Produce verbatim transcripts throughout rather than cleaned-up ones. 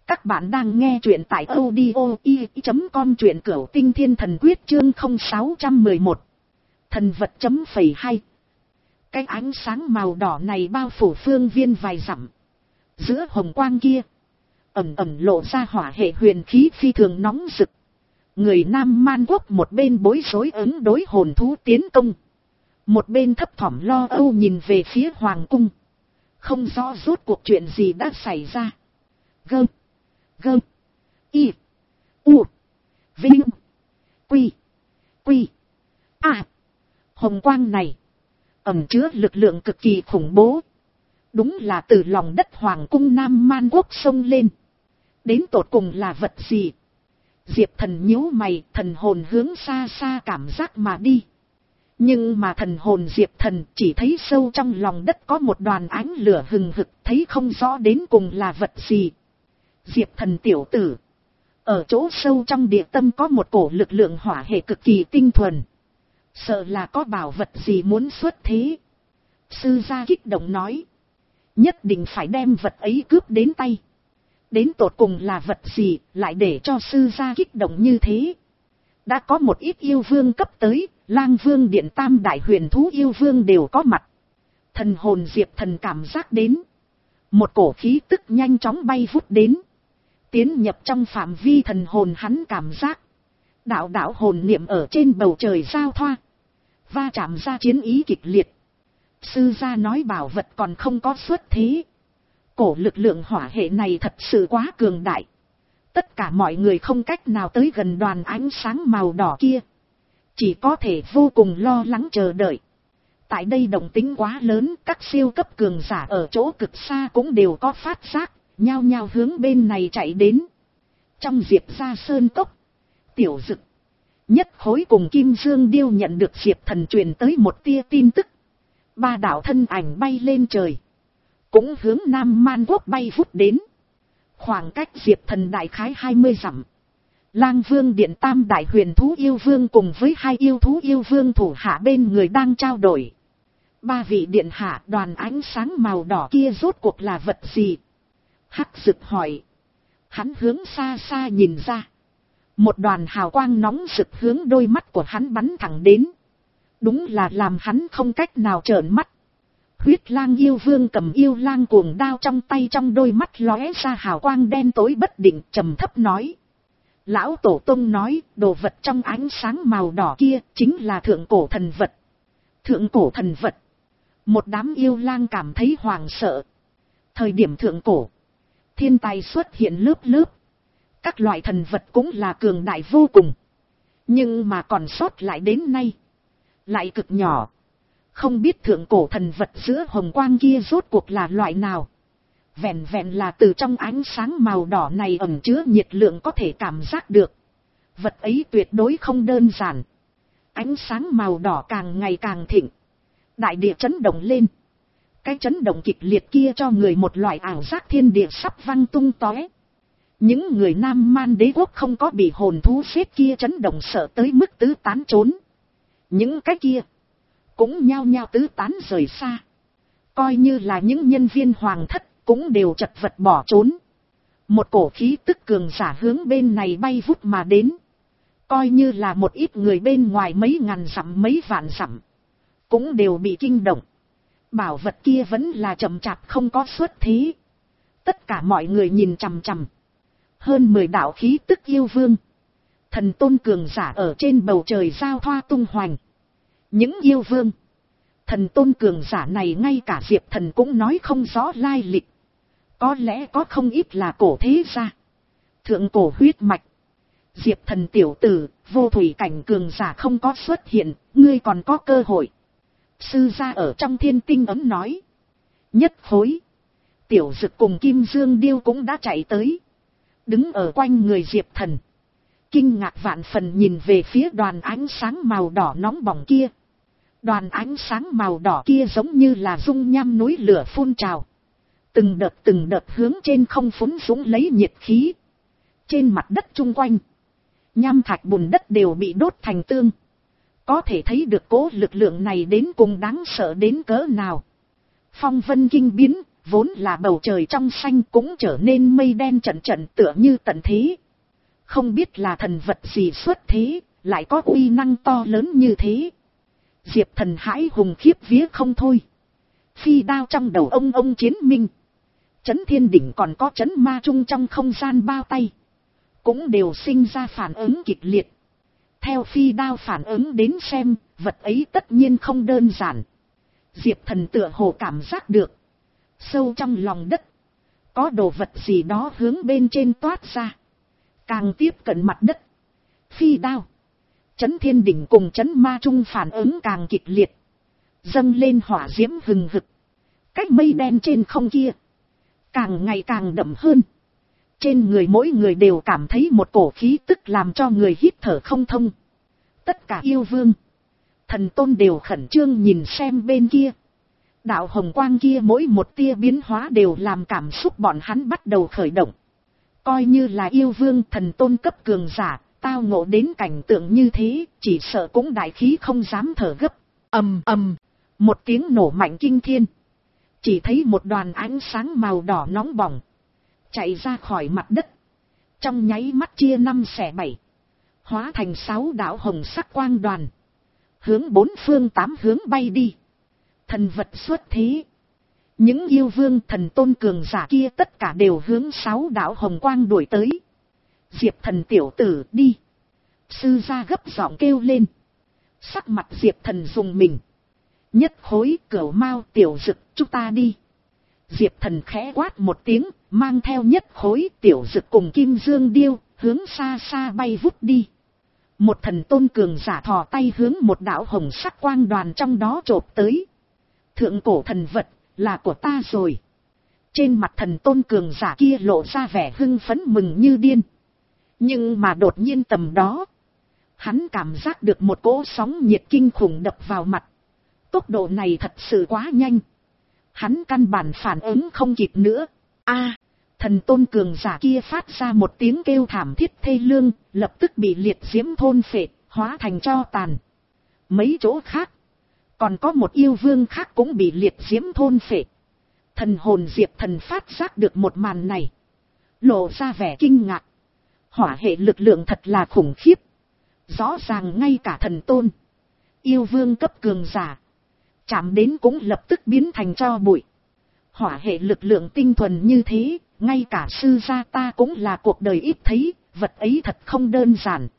Các bạn đang nghe truyện tại audio i chấm com, truyện Cửu Tinh Thiên Thần Quyết chương không sáu một một. Thần vật chấm phẩy hai. Cái ánh sáng màu đỏ này bao phủ phương viên vài dặm. Giữa hồng quang kia, ẩn ẩn lộ ra hỏa hệ huyền khí phi thường nóng rực. Người Nam Man Quốc một bên bối rối ứng đối hồn thú tiến công, một bên thấp thỏm lo âu nhìn về phía hoàng cung. Không rõ rốt cuộc chuyện gì đã xảy ra. Gơm, gơm, y, u, vinh, quy, quy, a. Hồng quang này ẩn chứa lực lượng cực kỳ khủng bố. Đúng là từ lòng đất hoàng cung Nam Man Quốc xông lên. Đến tột cùng là vật gì? Diệp Thần nhíu mày, thần hồn hướng xa xa cảm giác mà đi. Nhưng mà thần hồn Diệp Thần chỉ thấy sâu trong lòng đất có một đoàn ánh lửa hừng hực, thấy không rõ đến cùng là vật gì. Diệp Thần tiểu tử, ở chỗ sâu trong địa tâm có một cổ lực lượng hỏa hệ cực kỳ tinh thuần. Sợ là có bảo vật gì muốn xuất thế. Sư gia kích động nói, nhất định phải đem vật ấy cướp đến tay. Đến tột cùng là vật gì lại để cho sư gia kích động như thế? Đã có một ít yêu vương cấp tới, Lang Vương Điện tam đại huyền thú yêu vương đều có mặt. Thần hồn Diệp Thần cảm giác đến, một cổ khí tức nhanh chóng bay vút đến, tiến nhập trong phạm vi thần hồn hắn cảm giác. Đạo đạo hồn niệm ở trên bầu trời giao thoa, va chạm ra chiến ý kịch liệt. Sư gia nói bảo vật còn không có xuất thế. Cổ lực lượng hỏa hệ này thật sự quá cường đại. Tất cả mọi người không cách nào tới gần đoàn ánh sáng màu đỏ kia. Chỉ có thể vô cùng lo lắng chờ đợi. Tại đây động tĩnh quá lớn, các siêu cấp cường giả ở chỗ cực xa cũng đều có phát giác, nhao nhao hướng bên này chạy đến. Trong Diệp gia sơn cốc, Tiểu Dực, Nhất Khối cùng Kim Dương Điêu nhận được Diệp Thần truyền tới một tia tin tức. Ba đạo thân ảnh bay lên trời, cũng hướng Nam Man Quốc bay vút đến. Khoảng cách Diệp Thần đại khái hai mươi dặm. Lang Vương Điện tam đại huyền thú yêu vương cùng với hai yêu thú yêu vương thủ hạ bên người đang trao đổi. Ba vị điện hạ, đoàn ánh sáng màu đỏ kia rốt cuộc là vật gì? Hắc Dực hỏi. Hắn hướng xa xa nhìn ra. Một đoàn hào quang nóng rực hướng đôi mắt của hắn bắn thẳng đến. Đúng là làm hắn không cách nào trợn mắt. Huyết lang yêu vương cầm yêu lang cuồng đao trong tay, trong đôi mắt lóe ra hào quang đen tối bất định, trầm thấp nói. Lão Tổ Tông nói, đồ vật trong ánh sáng màu đỏ kia chính là thượng cổ thần vật. Thượng cổ thần vật. Một đám yêu lang cảm thấy hoảng sợ. Thời điểm thượng cổ, thiên tài xuất hiện lớp lớp. Các loại thần vật cũng là cường đại vô cùng. Nhưng mà còn sót lại đến nay, lại cực nhỏ. Không biết thượng cổ thần vật giữa hồng quang kia rốt cuộc là loại nào. Vẹn vẹn là từ trong ánh sáng màu đỏ này ẩn chứa nhiệt lượng có thể cảm giác được. Vật ấy tuyệt đối không đơn giản. Ánh sáng màu đỏ càng ngày càng thịnh. Đại địa chấn động lên. Cái chấn động kịch liệt kia cho người một loại ảo giác thiên địa sắp văng tung tóe. Những người Nam Man Đế quốc không có bị hồn thú xếp kia chấn động sợ tới mức tứ tán trốn. Những cái kia cũng nhao nhao tứ tán rời xa. Coi như là những nhân viên hoàng thất cũng đều chật vật bỏ trốn. Một cổ khí tức cường giả hướng bên này bay vút mà đến. Coi như là một ít người bên ngoài mấy ngàn dặm mấy vạn dặm, cũng đều bị kinh động. Bảo vật kia vẫn là chậm chạp không có xuất thế. Tất cả mọi người nhìn chằm chằm. Hơn mười đạo khí tức yêu vương, thần tôn cường giả ở trên bầu trời giao thoa tung hoành. Những yêu vương, thần tôn cường giả này ngay cả Diệp Thần cũng nói không rõ lai lịch. Có lẽ có không ít là cổ thế gia, thượng cổ huyết mạch. Diệp Thần tiểu tử, vô thủy cảnh cường giả không có xuất hiện, ngươi còn có cơ hội. Sư gia ở trong Thiên Tinh ấm nói. Nhất Khối, Tiểu Dực cùng Kim Dương Điêu cũng đã chạy tới, đứng ở quanh người Diệp Thần, kinh ngạc vạn phần nhìn về phía đoàn ánh sáng màu đỏ nóng bỏng kia. Đoàn ánh sáng màu đỏ kia giống như là dung nham núi lửa phun trào, từng đợt từng đợt hướng trên không phúng dũng lấy nhiệt khí. Trên mặt đất chung quanh, nham thạch bùn đất đều bị đốt thành tương. Có thể thấy được cố lực lượng này đến cùng đáng sợ đến cỡ nào. Phong vân kinh biến, vốn là bầu trời trong xanh cũng trở nên mây đen trận trận tựa như tận thế. Không biết là thần vật gì xuất thế, lại có uy năng to lớn như thế. Diệp Thần hãi hùng khiếp vía không thôi. Phi đao trong đầu ông ông chiến minh. Chấn thiên đỉnh còn có chấn ma trung trong không gian bao tay. Cũng đều sinh ra phản ứng kịch liệt. Theo phi đao phản ứng đến xem, vật ấy tất nhiên không đơn giản. Diệp Thần tựa hồ cảm giác được. Sâu trong lòng đất. Có đồ vật gì đó hướng bên trên toát ra. Càng tiếp cận mặt đất. Phi đao. Chấn thiên đỉnh cùng chấn ma trung phản ứng càng kịch liệt. Dâng lên hỏa diễm hừng hực. Cách mây đen trên không kia. Càng ngày càng đậm hơn. Trên người mỗi người đều cảm thấy một cổ khí tức làm cho người hít thở không thông. Tất cả yêu vương. Thần tôn đều khẩn trương nhìn xem bên kia. Đạo hồng quang kia mỗi một tia biến hóa đều làm cảm xúc bọn hắn bắt đầu khởi động. Coi như là yêu vương thần tôn cấp cường giả, tao ngộ đến cảnh tượng như thế, chỉ sợ cũng đại khí không dám thở gấp. Ầm ầm, một tiếng nổ mạnh kinh thiên. Chỉ thấy một đoàn ánh sáng màu đỏ nóng bỏng chạy ra khỏi mặt đất. Trong nháy mắt chia năm xẻ bảy, hóa thành sáu đạo hồng sắc quang đoàn, hướng bốn phương tám hướng bay đi. Thần vật xuất thế. Những yêu vương thần tôn cường giả kia tất cả đều hướng sáu đạo hồng quang đuổi tới. Diệp Thần tiểu tử đi. Sư gia gấp giọng kêu lên. Sắc mặt Diệp Thần dùng mình. Nhất khối cửu mao tiểu dực chúng ta đi. Diệp Thần khẽ quát một tiếng, mang theo nhất khối tiểu dực cùng kim dương điêu, hướng xa xa bay vút đi. Một thần tôn cường giả thò tay hướng một đạo hồng sắc quang đoàn trong đó chộp tới. Thượng cổ thần vật, là của ta rồi. Trên mặt thần tôn cường giả kia lộ ra vẻ hưng phấn mừng như điên. Nhưng mà đột nhiên tầm đó, hắn cảm giác được một cỗ sóng nhiệt kinh khủng đập vào mặt. Tốc độ này thật sự quá nhanh. Hắn căn bản phản ứng không kịp nữa. A, thần tôn cường giả kia phát ra một tiếng kêu thảm thiết thê lương, lập tức bị liệt diễm thôn phệ, hóa thành tro tàn. Mấy chỗ khác, còn có một yêu vương khác cũng bị liệt diễm thôn phệ. Thần hồn Diệp Thần phát giác được một màn này, lộ ra vẻ kinh ngạc. Hỏa hệ lực lượng thật là khủng khiếp. Rõ ràng ngay cả thần tôn, yêu vương cấp cường giả, chạm đến cũng lập tức biến thành tro bụi. Hỏa hệ lực lượng tinh thuần như thế, ngay cả sư gia ta cũng là cuộc đời ít thấy, vật ấy thật không đơn giản.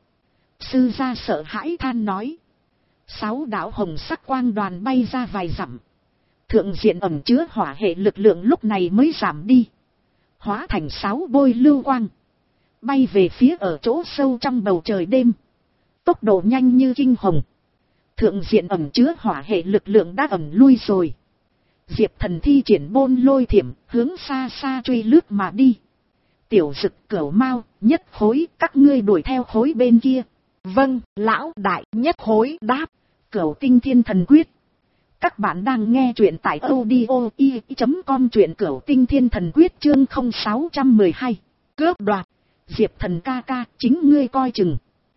Sư gia sợ hãi than nói. Sáu đạo hồng sắc quang đoàn bay ra vài dặm. Thượng diện ẩn chứa hỏa hệ lực lượng lúc này mới giảm đi. Hóa thành sáu bôi lưu quang. Bay về phía ở chỗ sâu trong bầu trời đêm. Tốc độ nhanh như kinh hồng. Thượng diện ẩn chứa hỏa hệ lực lượng đã ẩn lui rồi. Diệp Thần thi triển bôn lôi thiểm, hướng xa xa truy lướt mà đi. Tiểu dực cửu mao, nhất khối, các ngươi đuổi theo khối bên kia. Vâng, lão đại, nhất khối đáp. Cửu tinh thiên thần quyết. Các bạn đang nghe truyện tại audio i chấm com, truyện cửu tinh thiên thần quyết chương không sáu một hai. Cướp đoạt. Diệp Thần ca ca, chính ngươi coi chừng.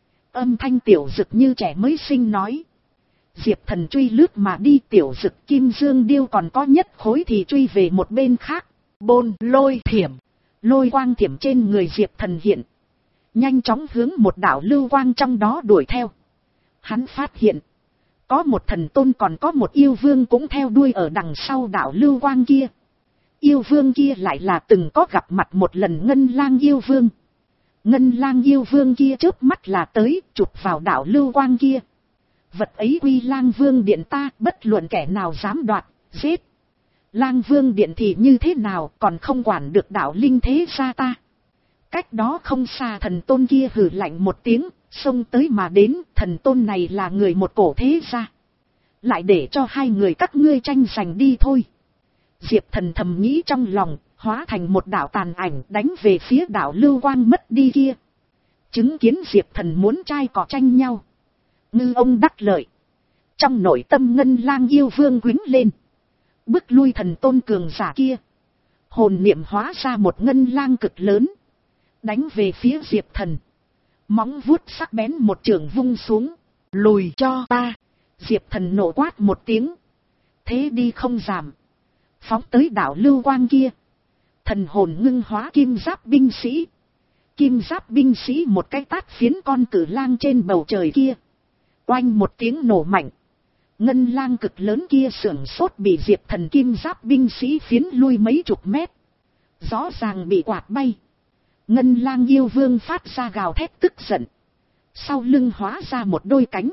Âm thanh tiểu dực như trẻ mới sinh nói. Diệp Thần truy lướt mà đi, tiểu dực kim dương điêu còn có nhất khối thì truy về một bên khác. Bôn lôi thiểm. Lôi quang thiểm trên người Diệp Thần hiện. Nhanh chóng hướng một đạo lưu quang trong đó đuổi theo. Hắn phát hiện. Có một thần tôn còn có một yêu vương cũng theo đuôi ở đằng sau đạo lưu quang kia. Yêu vương kia lại là từng có gặp mặt một lần Ngân Lang yêu vương. Ngân Lang yêu vương kia chớp mắt là tới, chụp vào đạo lưu quang kia. Vật ấy quy Lang vương điện ta, bất luận kẻ nào dám đoạt, giết. Lang vương điện thì như thế nào, còn không quản được đạo linh thế gia ta. Cách đó không xa thần tôn kia hừ lạnh một tiếng, xông tới mà đến. Thần tôn này là người một cổ thế gia, lại để cho hai người các ngươi tranh giành đi thôi. Diệp Thần thầm nghĩ trong lòng, hóa thành một đạo tàn ảnh đánh về phía đạo lưu quang mất đi kia. Chứng kiến Diệp Thần muốn trai cỏ tranh nhau, ngư ông đắc lợi. Trong nội tâm Ngân Lang yêu vương quýnh lên, bức lui thần tôn cường giả kia. Hồn niệm hóa ra một ngân lang cực lớn, đánh về phía Diệp Thần. Móng vuốt sắc bén một trường vung xuống. Lùi cho ta. Diệp Thần nổ quát một tiếng, thế đi không giảm. phóng tới đảo lưu quang kia. Thần hồn ngưng hóa kim giáp binh sĩ. Kim giáp binh sĩ một cái tát phiến con cử lang trên bầu trời kia. Oanh một tiếng nổ mạnh. Ngân lang cực lớn kia sưởng sốt bị Diệp Thần kim giáp binh sĩ phiến lui mấy chục mét. Rõ ràng bị quạt bay. Ngân lang yêu vương phát ra gào thét tức giận. Sau lưng hóa ra một đôi cánh.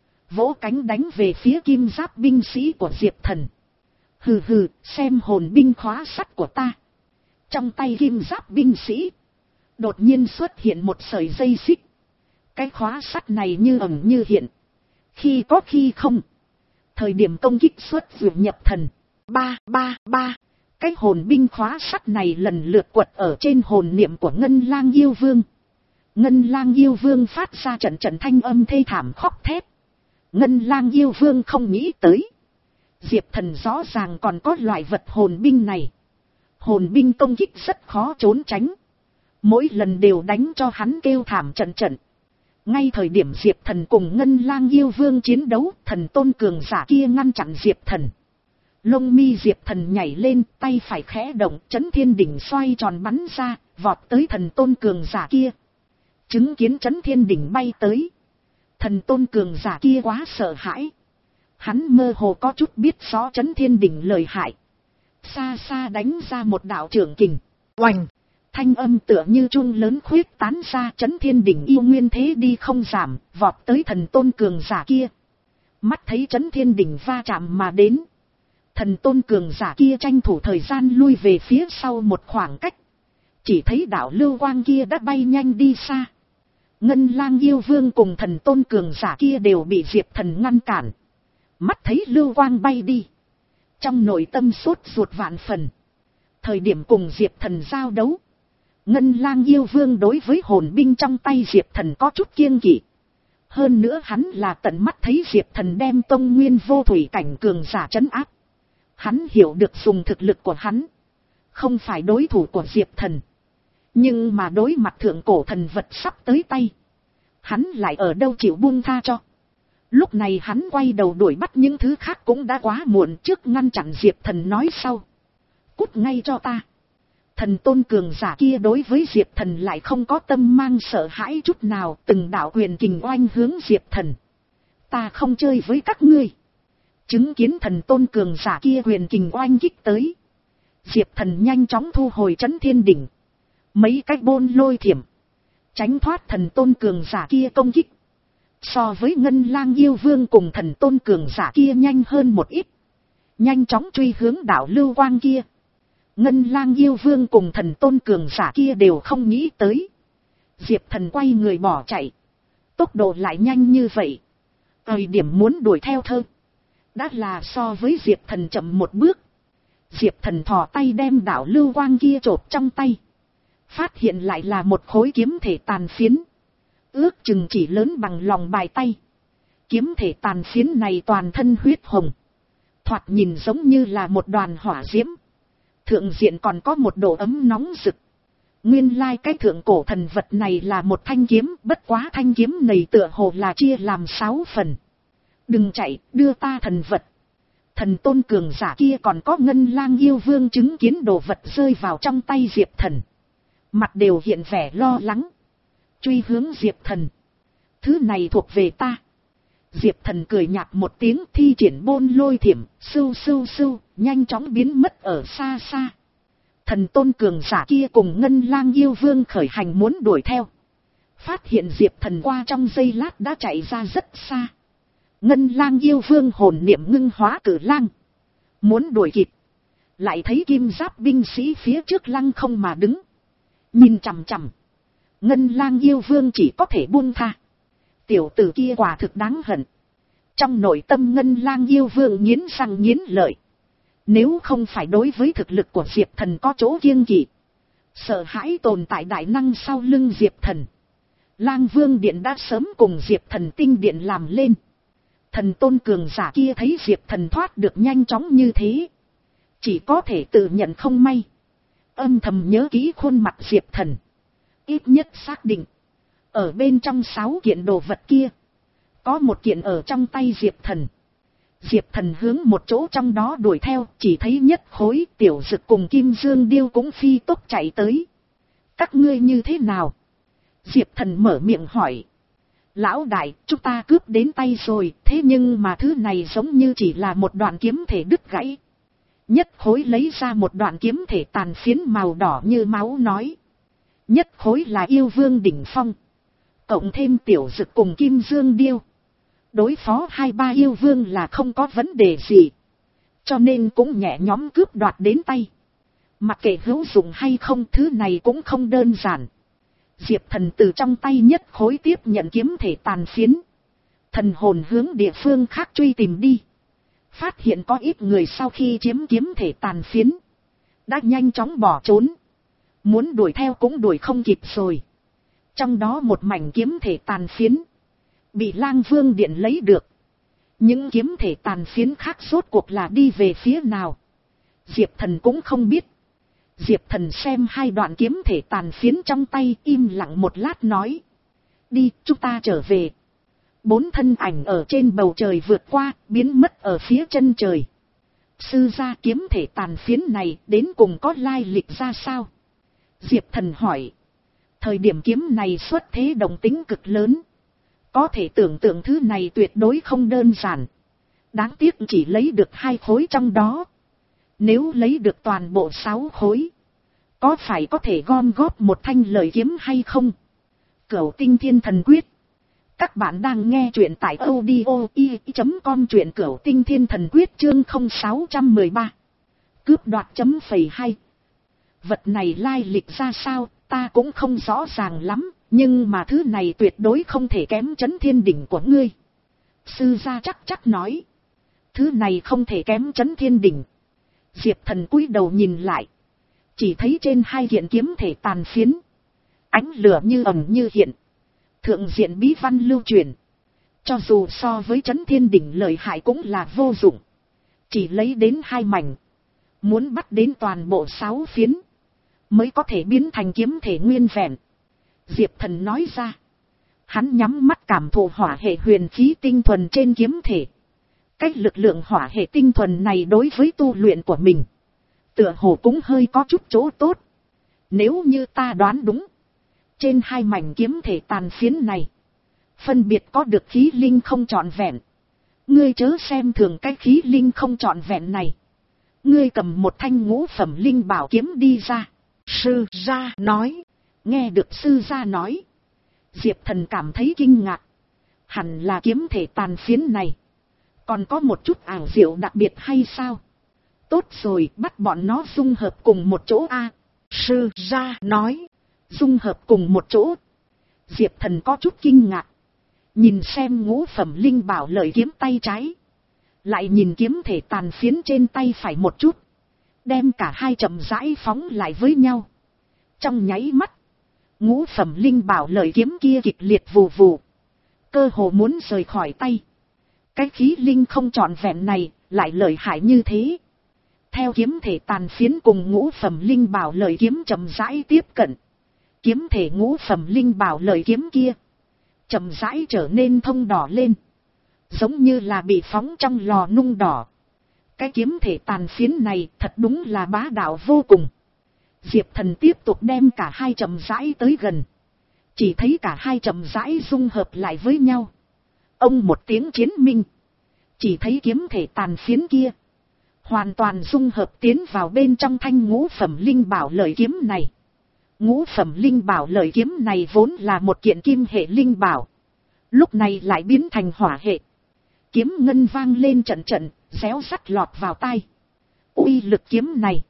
Vỗ cánh đánh về phía kim giáp binh sĩ của Diệp Thần. Hừ hừ, xem hồn binh khóa sắt của ta. Trong tay kim giáp binh sĩ. Đột nhiên xuất hiện một sợi dây xích. Cái khóa sắt này như ẩn như hiện. Khi có khi không. Thời điểm công kích xuất vượt nhập thần. Ba, ba, ba. Cái hồn binh khóa sắt này lần lượt quật ở trên hồn niệm của Ngân lang yêu vương. Ngân lang yêu vương phát ra trận trận thanh âm thê thảm khóc thét. Ngân lang yêu vương không nghĩ tới. Diệp Thần rõ ràng còn có loại vật hồn binh này. Hồn binh công kích rất khó trốn tránh. Mỗi lần đều đánh cho hắn kêu thảm trận trận. Ngay thời điểm Diệp Thần cùng Ngân lang yêu vương chiến đấu, thần tôn cường giả kia ngăn chặn Diệp Thần. Lông mi Diệp Thần nhảy lên, tay phải khẽ động, chấn thiên đỉnh xoay tròn bắn ra, vọt tới thần tôn cường giả kia. Chứng kiến chấn thiên đỉnh bay tới. Thần tôn cường giả kia quá sợ hãi. Hắn mơ hồ có chút biết rõ chấn thiên đỉnh lợi hại. Xa xa đánh ra một đạo trưởng kình. Oành! Thanh âm tựa như chuông lớn khuyết tán ra, chấn thiên đỉnh yêu nguyên thế đi không giảm, vọt tới thần tôn cường giả kia. Mắt thấy chấn thiên đỉnh va chạm mà đến. Thần tôn cường giả kia tranh thủ thời gian lui về phía sau một khoảng cách. Chỉ thấy đạo lưu quang kia đã bay nhanh đi xa. Ngân lang yêu vương cùng thần tôn cường giả kia đều bị Diệp Thần ngăn cản. Mắt thấy lưu quang bay đi. Trong nội tâm sốt ruột vạn phần. Thời điểm cùng Diệp Thần giao đấu. Ngân lang yêu vương đối với hồn binh trong tay Diệp Thần có chút kiêng kỵ. Hơn nữa hắn là tận mắt thấy Diệp Thần đem tông nguyên vô thủy cảnh cường giả trấn áp. Hắn hiểu được dùng thực lực của hắn. Không phải đối thủ của Diệp Thần. Nhưng mà đối mặt thượng cổ thần vật sắp tới tay. Hắn lại ở đâu chịu buông tha cho. Lúc này hắn quay đầu đuổi bắt những thứ khác cũng đã quá muộn, trước ngăn chặn Diệp Thần nói sau. Cút ngay cho ta. Thần tôn cường giả kia đối với Diệp Thần lại không có tâm mang sợ hãi chút nào, từng đạo quyền kình oanh hướng Diệp Thần. Ta không chơi với các ngươi. Chứng kiến thần tôn cường giả kia quyền kình oanh kích tới. Diệp Thần nhanh chóng thu hồi chấn thiên đỉnh. Mấy cách bôn lôi thiểm. Tránh thoát thần tôn cường giả kia công kích. So với Ngân lang yêu vương cùng thần tôn cường giả kia nhanh hơn một ít. Nhanh chóng truy hướng đảo lưu quang kia. Ngân lang yêu vương cùng thần tôn cường giả kia đều không nghĩ tới. Diệp Thần quay người bỏ chạy. Tốc độ lại nhanh như vậy. Thời điểm muốn đuổi theo thơ. Đã là so với Diệp Thần chậm một bước. Diệp Thần thò tay đem đảo lưu quang kia chộp trong tay. Phát hiện lại là một khối kiếm thể tàn phiến. Ước chừng chỉ lớn bằng lòng bàn tay. Kiếm thể tàn phiến này toàn thân huyết hồng. Thoạt nhìn giống như là một đoàn hỏa diễm. Thượng diện còn có một độ ấm nóng rực. Nguyên lai cái thượng cổ thần vật này là một thanh kiếm, bất quá thanh kiếm này tựa hồ là chia làm sáu phần. Đừng chạy, đưa ta thần vật. Thần tôn cường giả kia còn có Ngân lang yêu vương chứng kiến đồ vật rơi vào trong tay Diệp Thần. Mặt đều hiện vẻ lo lắng. Truy hướng Diệp Thần. Thứ này thuộc về ta. Diệp Thần cười nhạt một tiếng, thi triển bôn lôi thiểm, sưu sưu sưu, nhanh chóng biến mất ở xa xa. Thần tôn cường giả kia cùng Ngân lang yêu vương khởi hành muốn đuổi theo. Phát hiện Diệp Thần qua trong giây lát đã chạy ra rất xa. Ngân lang yêu vương hồn niệm ngưng hóa cử lang. Muốn đuổi kịp. Lại thấy kim giáp binh sĩ phía trước lăng không mà đứng. Nhìn chằm chằm. Ngân lang yêu vương chỉ có thể buông tha. Tiểu tử kia quả thực đáng hận. Trong nội tâm Ngân lang yêu vương nghiến răng nghiến lợi. Nếu không phải đối với thực lực của Diệp Thần có chỗ kiêng kỵ. Sợ hãi tồn tại đại năng sau lưng Diệp Thần. Lang vương điện đã sớm cùng Diệp Thần tinh điện làm lên. Thần tôn cường giả kia thấy Diệp Thần thoát được nhanh chóng như thế. Chỉ có thể tự nhận không may. Âm thầm nhớ kỹ khuôn mặt Diệp Thần. Ít nhất xác định. Ở bên trong sáu kiện đồ vật kia. Có một kiện ở trong tay Diệp Thần. Diệp Thần hướng một chỗ trong đó đuổi theo, chỉ thấy Nhất Khối, Tiểu Dực cùng Kim Dương Điêu cũng phi tốc chạy tới. Các ngươi như thế nào? Diệp Thần mở miệng hỏi. Lão đại, chúng ta cướp đến tay rồi, thế nhưng mà thứ này giống như chỉ là một đoạn kiếm thể đứt gãy. Nhất Khối lấy ra một đoạn kiếm thể tàn phiến màu đỏ như máu nói. Nhất Khối là yêu vương đỉnh phong. Cộng thêm Tiểu Dực cùng Kim Dương Điêu. Đối phó hai ba yêu vương là không có vấn đề gì. Cho nên cũng nhẹ nhõm cướp đoạt đến tay. Mặc kệ hữu dụng hay không, thứ này cũng không đơn giản. Diệp Thần từ trong tay Nhất Khối tiếp nhận kiếm thể tàn phiến. Thần hồn hướng địa phương khác truy tìm đi. Phát hiện có ít người sau khi chiếm kiếm thể tàn phiến đã nhanh chóng bỏ trốn. Muốn đuổi theo cũng đuổi không kịp rồi. Trong đó một mảnh kiếm thể tàn phiến bị Lang Vương Điện lấy được. Những kiếm thể tàn phiến khác rốt cuộc là đi về phía nào, Diệp Thần cũng không biết. Diệp Thần xem hai đoạn kiếm thể tàn phiến trong tay, im lặng một lát nói. Đi, chúng ta trở về. Bốn thân ảnh ở trên bầu trời vượt qua, biến mất ở phía chân trời. Sư gia, kiếm thể tàn phiến này đến cùng có lai lịch ra sao? Diệp Thần hỏi. Thời điểm kiếm này xuất thế động tính cực lớn. Có thể tưởng tượng thứ này tuyệt đối không đơn giản. Đáng tiếc chỉ lấy được hai khối trong đó. Nếu lấy được toàn bộ sáu khối, có phải có thể gom góp một thanh lợi kiếm hay không? Cửu Tinh Thiên Thần Quyết. Các bạn đang nghe truyện tại audio i chấm com, truyện Cửu Tinh Thiên Thần Quyết chương không sáu một ba. Cướp đoạt chấm phẩy hai. Vật này lai lịch ra sao, ta cũng không rõ ràng lắm, nhưng mà thứ này tuyệt đối không thể kém Chấn Thiên Đỉnh của ngươi. Sư gia chắc chắc nói. Thứ này không thể kém Chấn Thiên Đỉnh. Diệp Thần cúi đầu nhìn lại. Chỉ thấy trên hai hiện kiếm thể tàn phiến. Ánh lửa như ẩn như hiện. Thượng diện bí văn lưu truyền. Cho dù so với Chấn Thiên Đỉnh lợi hại cũng là vô dụng. Chỉ lấy đến hai mảnh. Muốn bắt đến toàn bộ sáu phiến mới có thể biến thành kiếm thể nguyên vẹn. Diệp Thần nói ra. Hắn nhắm mắt cảm thụ hỏa hệ huyền khí tinh thuần trên kiếm thể. Cách lực lượng hỏa hệ tinh thuần này đối với tu luyện của mình, tựa hồ cũng hơi có chút chỗ tốt. Nếu như ta đoán đúng, trên hai mảnh kiếm thể tàn phiến này, phân biệt có được khí linh không trọn vẹn. Ngươi chớ xem thường cái khí linh không trọn vẹn này. Ngươi cầm một thanh ngũ phẩm linh bảo kiếm đi ra. Sư gia nói. Nghe được sư gia nói, Diệp Thần cảm thấy kinh ngạc. Hẳn là kiếm thể tàn phiến này còn có một chút ảo diệu đặc biệt hay sao? Tốt rồi, bắt bọn nó dung hợp cùng một chỗ a. Sư gia nói. Dung hợp cùng một chỗ. Diệp Thần có chút kinh ngạc. Nhìn xem ngũ phẩm linh bảo lợi kiếm tay trái. Lại nhìn kiếm thể tàn phiến trên tay phải một chút. Đem cả hai chậm rãi phóng lại với nhau. Trong nháy mắt, ngũ phẩm linh bảo lợi kiếm kia kịch liệt vù vù. Cơ hồ muốn rời khỏi tay. Cái khí linh không trọn vẹn này lại lợi hại như thế. Theo kiếm thể tàn phiến cùng ngũ phẩm linh bảo lợi kiếm chậm rãi tiếp cận. Kiếm thể ngũ phẩm linh bảo lợi kiếm kia chậm rãi trở nên thông đỏ lên. Giống như là bị phóng trong lò nung đỏ. Cái kiếm thể tàn phiến này thật đúng là bá đạo vô cùng. Diệp Thần tiếp tục đem cả hai chậm rãi tới gần. Chỉ thấy cả hai chậm rãi dung hợp lại với nhau. Ông một tiếng chiến minh. Chỉ thấy kiếm thể tàn phiến kia hoàn toàn dung hợp tiến vào bên trong thanh ngũ phẩm linh bảo lợi kiếm này. Ngũ phẩm linh bảo lợi kiếm này vốn là một kiện kim hệ linh bảo. Lúc này lại biến thành hỏa hệ. Kiếm ngân vang lên trận trận, réo rắt lọt vào tai. Uy lực kiếm này,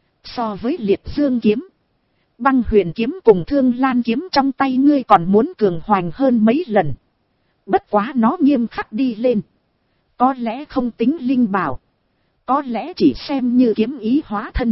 so với liệt dương kiếm, băng huyền kiếm cùng thương lan kiếm trong tay ngươi còn muốn cường hoành hơn mấy lần. Bất quá nó nghiêm khắc đi lên. Có lẽ không tính linh bảo. Có lẽ chỉ xem như kiếm ý hóa thân.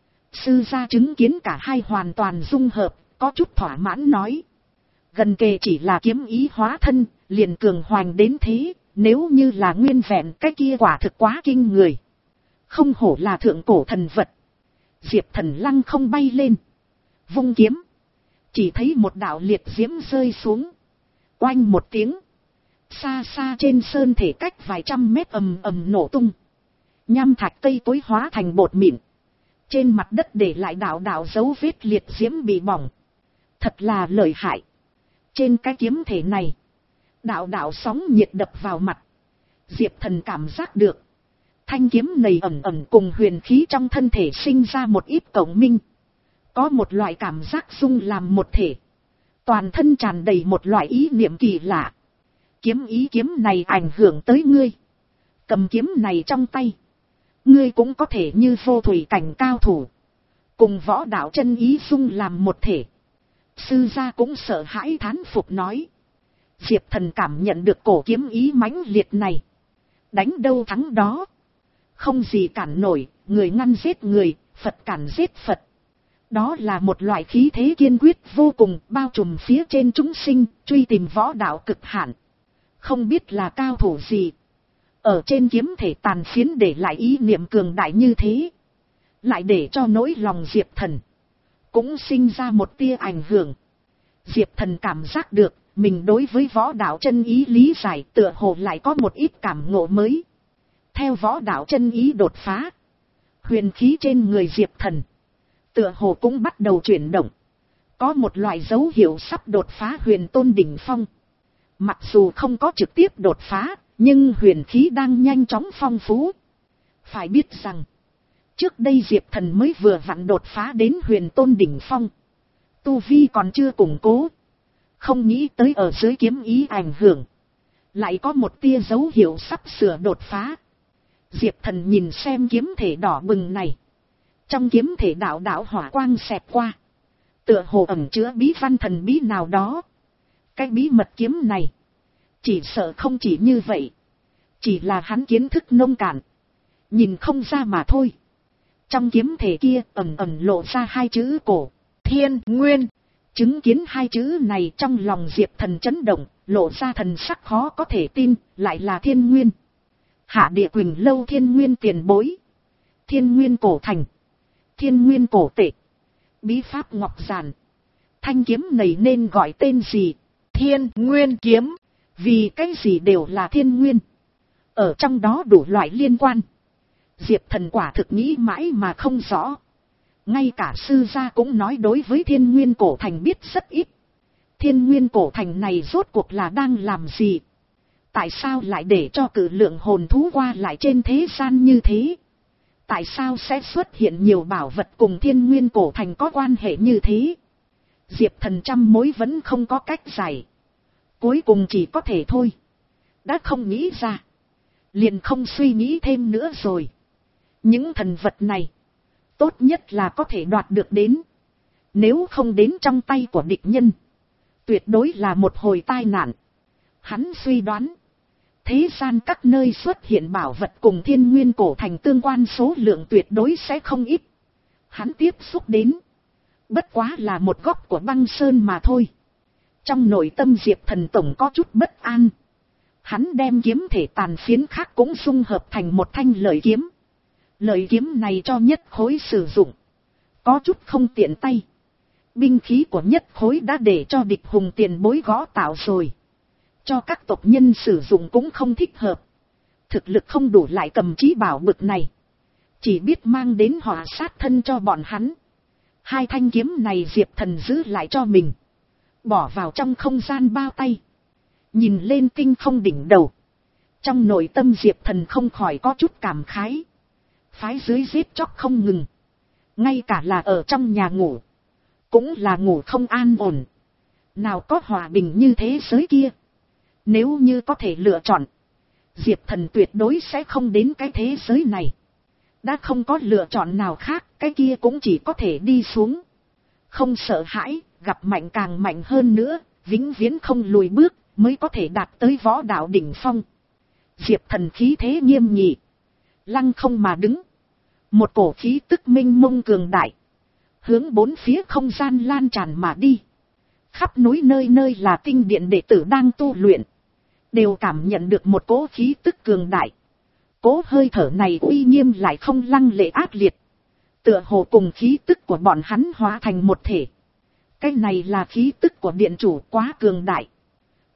Sư gia chứng kiến cả hai hoàn toàn dung hợp, có chút thỏa mãn nói. Gần kề chỉ là kiếm ý hóa thân, liền cường hoành đến thế. Nếu như là nguyên vẹn, cái kia quả thực quá kinh người. Không hổ là thượng cổ thần vật. Diệp Thần lăng không bay lên. Vung kiếm. Chỉ thấy một đạo liệt diễm rơi xuống. Oanh một tiếng. Xa xa trên sơn thể cách vài trăm mét ầm ầm nổ tung. Nham thạch cây cối hóa thành bột mịn. Trên mặt đất để lại đạo đạo dấu vết liệt diễm bị bỏng. Thật là lợi hại. Trên cái kiếm thể này, đạo đạo sóng nhiệt đập vào mặt. Diệp Thần cảm giác được. Thanh kiếm này ẩn ẩn cùng huyền khí trong thân thể sinh ra một ít cộng minh. Có một loại cảm giác dung làm một thể. Toàn thân tràn đầy một loại ý niệm kỳ lạ. Kiếm ý kiếm này ảnh hưởng tới ngươi. Cầm kiếm này trong tay, ngươi cũng có thể như vô thủy cảnh cao thủ. Cùng võ đạo chân ý dung làm một thể. Sư gia cũng sợ hãi thán phục nói. Diệp Thần cảm nhận được cổ kiếm ý mãnh liệt này. Đánh đâu thắng đó. Không gì cản nổi, người ngăn giết người, Phật cản giết Phật. Đó là một loại khí thế kiên quyết vô cùng bao trùm phía trên chúng sinh, truy tìm võ đạo cực hạn. Không biết là cao thủ gì. Ở trên kiếm thể tàn phiến để lại ý niệm cường đại như thế. Lại để cho nỗi lòng Diệp Thần cũng sinh ra một tia ảnh hưởng. Diệp Thần cảm giác được, mình đối với võ đạo chân ý lý giải tựa hồ lại có một ít cảm ngộ mới. Theo võ đạo chân ý đột phá, huyền khí trên người Diệp Thần tựa hồ cũng bắt đầu chuyển động. Có một loại dấu hiệu sắp đột phá huyền tôn đỉnh phong. Mặc dù không có trực tiếp đột phá, nhưng huyền khí đang nhanh chóng phong phú. Phải biết rằng, trước đây Diệp Thần mới vừa vặn đột phá đến huyền tôn đỉnh phong. Tu vi còn chưa củng cố. Không nghĩ tới ở dưới kiếm ý ảnh hưởng, lại có một tia dấu hiệu sắp sửa đột phá. Diệp Thần nhìn xem kiếm thể đỏ bừng này. Trong kiếm thể đạo đạo hỏa quang xẹt qua. Tựa hồ ẩn chứa bí văn thần bí nào đó. Cái bí mật kiếm này, chỉ sợ không chỉ như vậy. Chỉ là hắn kiến thức nông cạn, nhìn không ra mà thôi. Trong kiếm thể kia ẩn ẩn lộ ra hai chữ cổ, Thiên Nguyên. Chứng kiến hai chữ này trong lòng Diệp Thần chấn động, lộ ra thần sắc khó có thể tin, lại là Thiên Nguyên. Hạ Địa Quỳnh Lâu Thiên Nguyên tiền bối. Thiên Nguyên cổ thành. Thiên Nguyên cổ tệ. Bí pháp ngọc giản. Thanh kiếm này nên gọi tên gì? Thiên Nguyên kiếm. Vì cái gì đều là Thiên Nguyên. Ở trong đó đủ loại liên quan. Diệp Thần quả thực nghĩ mãi mà không rõ. Ngay cả sư gia cũng nói đối với Thiên Nguyên cổ thành biết rất ít. Thiên Nguyên cổ thành này rốt cuộc là đang làm gì? Tại sao lại để cho cử lượng hồn thú qua lại trên thế gian như thế? Tại sao sẽ xuất hiện nhiều bảo vật cùng Thiên Nguyên cổ thành có quan hệ như thế? Diệp Thần trăm mối vẫn không có cách giải. Cuối cùng chỉ có thể thôi. Đã không nghĩ ra, liền không suy nghĩ thêm nữa rồi. Những thần vật này, tốt nhất là có thể đoạt được đến. Nếu không đến trong tay của địch nhân, tuyệt đối là một hồi tai nạn. Hắn suy đoán, thế gian các nơi xuất hiện bảo vật cùng Thiên Nguyên cổ thành tương quan số lượng tuyệt đối sẽ không ít. Hắn tiếp xúc đến, bất quá là một góc của băng sơn mà thôi. Trong nội tâm Diệp Thần tổng có chút bất an. Hắn đem kiếm thể tàn phiến khác cũng dung hợp thành một thanh lợi kiếm. Lợi kiếm này cho nhất khối sử dụng, có chút không tiện tay. Binh khí của nhất khối đã để cho địch hùng tiền bối gõ tạo rồi. Cho các tộc nhân sử dụng cũng không thích hợp. Thực lực không đủ lại cầm chí bảo bực này, chỉ biết mang đến họa sát thân cho bọn hắn. Hai thanh kiếm này Diệp Thần giữ lại cho mình, bỏ vào trong không gian bao tay. Nhìn lên tinh không đỉnh đầu, trong nội tâm Diệp Thần không khỏi có chút cảm khái. Phái dưới giết chóc không ngừng, ngay cả là ở trong nhà ngủ, cũng là ngủ không an ổn. Nào có hòa bình như thế giới kia. Nếu như có thể lựa chọn, Diệp Thần tuyệt đối sẽ không đến cái thế giới này. Đã không có lựa chọn nào khác, cái kia cũng chỉ có thể đi xuống. Không sợ hãi, gặp mạnh càng mạnh hơn nữa, vĩnh viễn không lùi bước, mới có thể đạt tới võ đạo đỉnh phong. Diệp Thần khí thế nghiêm nghị, lăng không mà đứng. Một cổ khí tức minh mông cường đại, hướng bốn phía không gian lan tràn mà đi. Khắp núi nơi nơi là tinh điện đệ tử đang tu luyện, đều cảm nhận được một cỗ khí tức cường đại. Cỗ hơi thở này uy nghiêm lại không lăng lệ ác liệt, tựa hồ cùng khí tức của bọn hắn hóa thành một thể. Cái này là khí tức của điện chủ quá cường đại.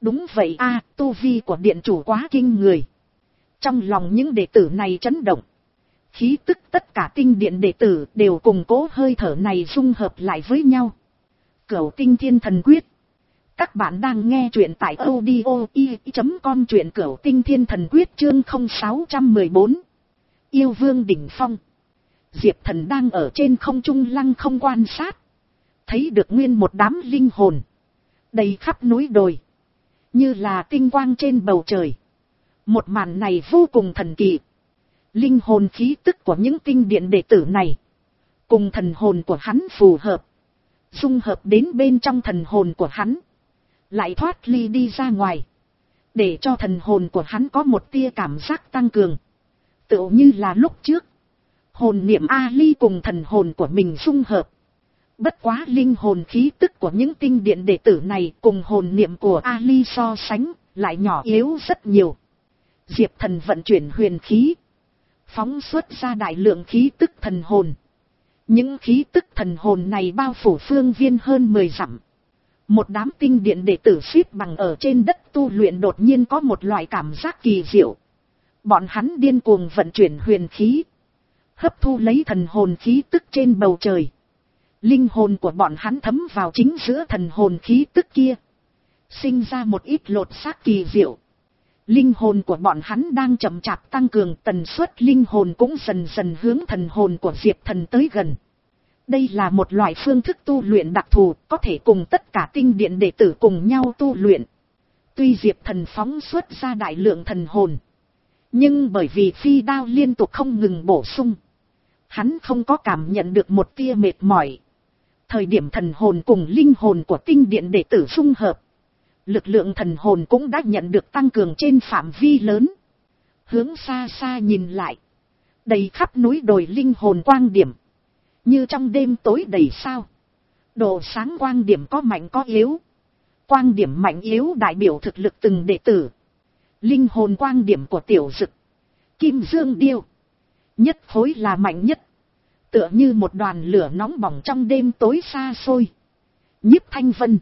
Đúng vậy a, tu vi của điện chủ quá kinh người. Trong lòng những đệ tử này chấn động. Khí tức tất cả tinh điện đệ tử đều cùng cố hơi thở này dung hợp lại với nhau. Cửu Tinh Thiên Thần Quyết. Các bạn đang nghe truyện tại audio i chấm com, truyện Cửu Tinh Thiên Thần Quyết chương không sáu một bốn. Yêu Vương đỉnh phong. Diệp Thần đang ở trên không trung lăng không quan sát. Thấy được nguyên một đám linh hồn. Đầy khắp núi đồi. Như là tinh quang trên bầu trời. Một màn này vô cùng thần kỳ. Linh hồn khí tức của những tinh điện đệ tử này. Cùng thần hồn của hắn phù hợp. Dung hợp đến bên trong thần hồn của hắn. Lại thoát ly đi ra ngoài. Để cho thần hồn của hắn có một tia cảm giác tăng cường. Tựa như là lúc trước. Hồn niệm Ali cùng thần hồn của mình dung hợp. Bất quá linh hồn khí tức của những tinh điện đệ tử này cùng hồn niệm của Ali so sánh, lại nhỏ yếu rất nhiều. Diệp Thần vận chuyển huyền khí. Phóng xuất ra đại lượng khí tức thần hồn. Những khí tức thần hồn này bao phủ phương viên hơn mười dặm. Một đám tinh điện đệ tử xếp bằng ở trên đất tu luyện đột nhiên có một loại cảm giác kỳ diệu. Bọn hắn điên cuồng vận chuyển huyền khí. Hấp thu lấy thần hồn khí tức trên bầu trời. Linh hồn của bọn hắn thấm vào chính giữa thần hồn khí tức kia. Sinh ra một ít lột xác kỳ diệu. Linh hồn của bọn hắn đang chậm chạp tăng cường, tần suất linh hồn cũng dần dần hướng thần hồn của Diệp Thần tới gần. Đây là một loại phương thức tu luyện đặc thù, có thể cùng tất cả tinh điện đệ tử cùng nhau tu luyện. Tuy Diệp Thần phóng xuất ra đại lượng thần hồn, nhưng bởi vì phi đao liên tục không ngừng bổ sung, hắn không có cảm nhận được một tia mệt mỏi. Thời điểm thần hồn cùng linh hồn của tinh điện đệ tử dung hợp, lực lượng thần hồn cũng đã nhận được tăng cường trên phạm vi lớn. Hướng xa xa nhìn lại, đầy khắp núi đồi linh hồn quang điểm. Như trong đêm tối đầy sao. Độ sáng quang điểm có mạnh có yếu. Quang điểm mạnh yếu đại biểu thực lực từng đệ tử. Linh hồn quang điểm của Tiểu Dực, Kim Dương Điêu, nhất khối là mạnh nhất. Tựa như một đoàn lửa nóng bỏng trong đêm tối xa xôi. Nhiếp Thanh Vân,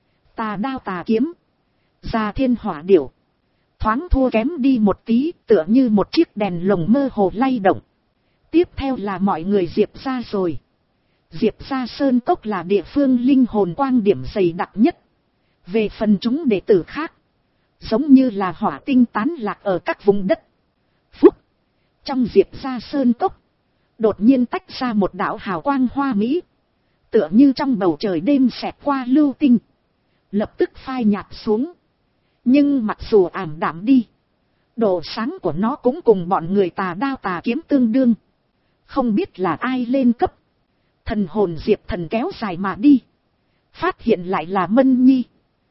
Tà Đao Tà Kiếm, Già Thiên Hỏa Điểu, thoáng thua kém đi một tí, tựa như một chiếc đèn lồng mơ hồ lay động. Tiếp theo là mọi người Diệp gia rồi. Diệp gia Sơn Cốc là địa phương linh hồn quang điểm dày đặc nhất. Về phần chúng đệ tử khác, giống như là hỏa tinh tán lạc ở các vùng đất. Phúc, trong Diệp gia Sơn Cốc, đột nhiên tách ra một đạo hào quang hoa mỹ. Tựa như trong bầu trời đêm xẹt qua lưu tinh. Lập tức phai nhạt xuống. Nhưng mặc dù ảm đạm đi, độ sáng của nó cũng cùng bọn người Tà Đao Tà Kiếm tương đương. Không biết là ai lên cấp. Thần hồn Diệp Thần kéo dài mà đi. Phát hiện lại là Mân Nhi.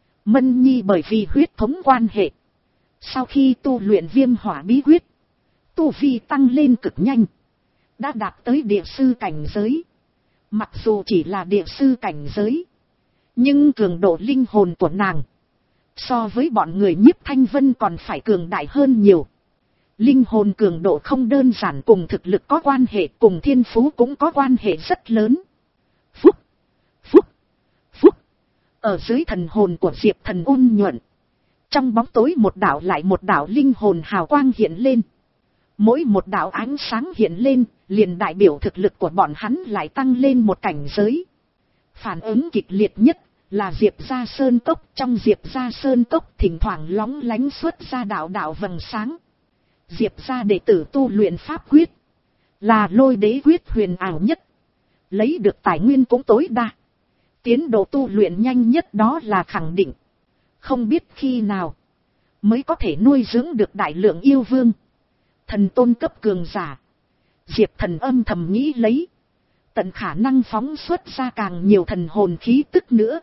Mân Nhi bởi vì huyết thống quan hệ, sau khi tu luyện viêm hỏa bí quyết, tu vi tăng lên cực nhanh. Đã đạt tới địa sư cảnh giới. Mặc dù chỉ là địa sư cảnh giới, nhưng cường độ linh hồn của nàng so với bọn người Nhiếp Thanh Vân còn phải cường đại hơn nhiều. Linh hồn cường độ không đơn giản cùng thực lực có quan hệ, cùng thiên phú cũng có quan hệ rất lớn. Phúc, phúc, phúc. Ở dưới thần hồn của Diệp Thần ôn nhuận. Trong bóng tối một đạo lại một đạo linh hồn hào quang hiện lên. Mỗi một đạo ánh sáng hiện lên, liền đại biểu thực lực của bọn hắn lại tăng lên một cảnh giới. Phản ứng kịch liệt nhất là Diệp gia Sơn Cốc. Trong Diệp gia Sơn Cốc thỉnh thoảng lóng lánh xuất ra đạo đạo vầng sáng. Diệp gia đệ tử tu luyện pháp quyết, là lôi đế quyết huyền ảo nhất. Lấy được tài nguyên cũng tối đa. Tiến độ tu luyện nhanh nhất đó là khẳng định. Không biết khi nào mới có thể nuôi dưỡng được đại lượng yêu vương, thần tôn cấp cường giả. Diệp Thần âm thầm nghĩ lấy. Tận khả năng phóng xuất ra càng nhiều thần hồn khí tức nữa.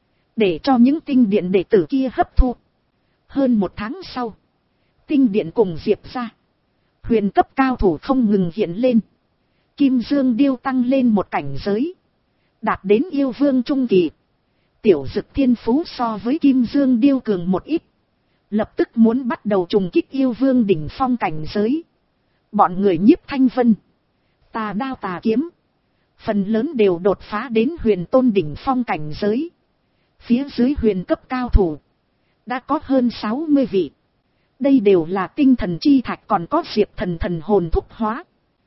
Để cho những tinh điện đệ tử kia hấp thu. Hơn một tháng sau, tinh điện cùng Diệp gia huyền cấp cao thủ không ngừng hiện lên. Kim Dương Điêu tăng lên một cảnh giới, đạt đến yêu vương trung kỳ. Tiểu Dực thiên phú so với Kim Dương Điêu cường một ít, lập tức muốn bắt đầu trùng kích yêu vương đỉnh phong cảnh giới. Bọn người Nhiếp Thanh Vân, Tà Đao Tà Kiếm, phần lớn đều đột phá đến huyền tôn đỉnh phong cảnh giới. Phía dưới huyền cấp cao thủ, đã có hơn sáu mươi vị. Đây đều là tinh thần chi thạch, còn có diệp thần thần hồn thúc hóa.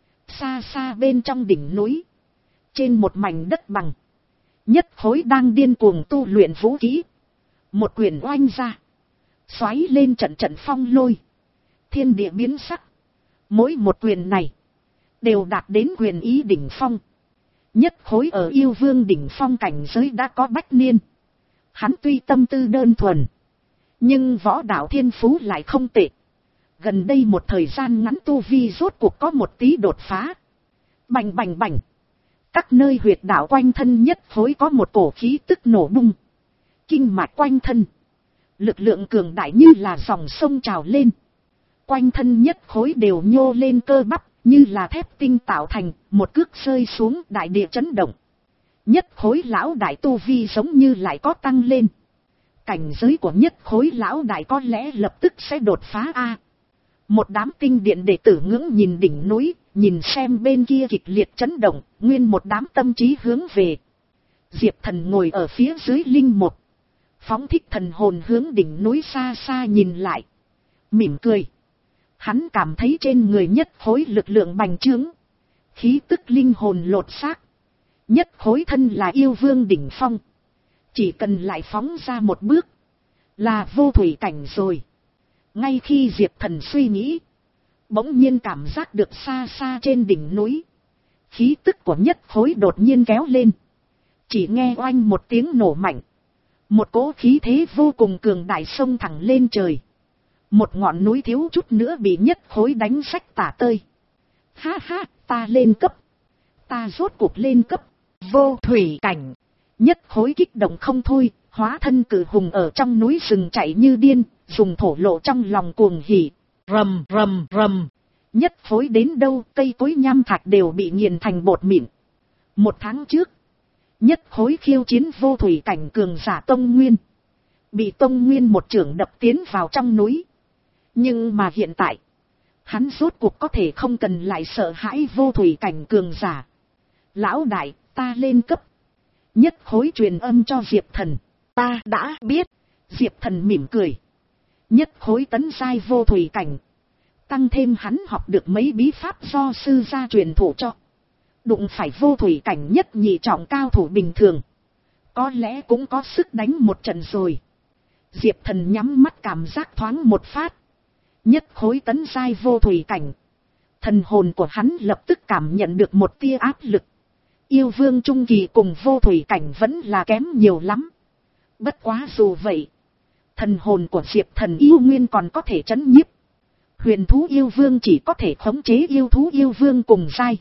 Xa xa bên trong đỉnh núi, trên một mảnh đất bằng, Nhất Khối đang điên cuồng tu luyện vũ kỹ. Một quyền oanh ra, xoáy lên trận trận phong lôi, thiên địa biến sắc. Mỗi một quyền này đều đạt đến quyền ý đỉnh phong. Nhất Khối ở yêu vương đỉnh phong cảnh giới đã có bách niên. Hắn tuy tâm tư đơn thuần, nhưng võ đạo thiên phú lại không tệ. Gần đây một thời gian ngắn tu vi rốt cuộc có một tí đột phá. Bành bành bành. Các nơi huyệt đạo quanh thân Nhất Khối có một cổ khí tức nổ bung. Kinh mạch quanh thân, lực lượng cường đại như là dòng sông trào lên. Quanh thân Nhất Khối đều nhô lên cơ bắp, như là thép tinh tạo thành, một cước rơi xuống đại địa chấn động. Nhất Khối lão đại tu vi giống như lại có tăng lên. Cảnh giới của Nhất Khối lão đại có lẽ lập tức sẽ đột phá a. Một đám tinh điện đệ tử ngưỡng nhìn đỉnh núi, nhìn xem bên kia kịch liệt chấn động, nguyên một đám tâm trí hướng về. Diệp Thần ngồi ở phía dưới linh mục, phóng thích thần hồn hướng đỉnh núi xa xa nhìn lại, mỉm cười. Hắn cảm thấy trên người Nhất Khối lực lượng bành trướng, khí tức linh hồn lột xác. Nhất Khối thân là yêu vương đỉnh phong, chỉ cần lại phóng ra một bước là vô thủy cảnh rồi. Ngay khi Diệp Thần suy nghĩ, bỗng nhiên cảm giác được xa xa trên đỉnh núi, khí tức của Nhất Khối đột nhiên kéo lên. Chỉ nghe oanh một tiếng nổ mạnh, một cỗ khí thế vô cùng cường đại xông thẳng lên trời. Một ngọn núi thiếu chút nữa bị Nhất Khối đánh rách tả tơi. Ha ha, ta lên cấp, ta rốt cuộc lên cấp, vô thủy cảnh. Nhất Khối kích động không thôi, hóa thân cử hùng ở trong núi rừng chạy như điên, dùng thổ lộ trong lòng cuồng hỉ. Rầm rầm rầm. Nhất Khối đến đâu cây cối nham thạch đều bị nghiền thành bột mịn. Một tháng trước, Nhất Khối khiêu chiến vô thủy cảnh cường giả Tông Nguyên, bị Tông Nguyên một chưởng đập tiến vào trong núi. Nhưng mà hiện tại, hắn rốt cuộc có thể không cần lại sợ hãi vô thủy cảnh cường giả. Lão đại, ta lên cấp. Nhất Khối truyền âm cho Diệp Thần. Ta đã biết. Diệp Thần mỉm cười. Nhất Khối tấn giai vô thủy cảnh, tăng thêm hắn học được mấy bí pháp do sư gia truyền thụ cho. Đụng phải vô thủy cảnh nhất nhị trọng cao thủ bình thường, có lẽ cũng có sức đánh một trận rồi. Diệp Thần nhắm mắt cảm giác thoáng một phát. Nhất Khối tấn giai vô thủy cảnh, thần hồn của hắn lập tức cảm nhận được một tia áp lực. Yêu vương trung kỳ cùng vô thủy cảnh vẫn là kém nhiều lắm. Bất quá dù vậy, thần hồn của Diệp Thần yêu nguyên còn có thể trấn nhiếp. Huyền thú yêu vương chỉ có thể khống chế yêu thú yêu vương cùng giai.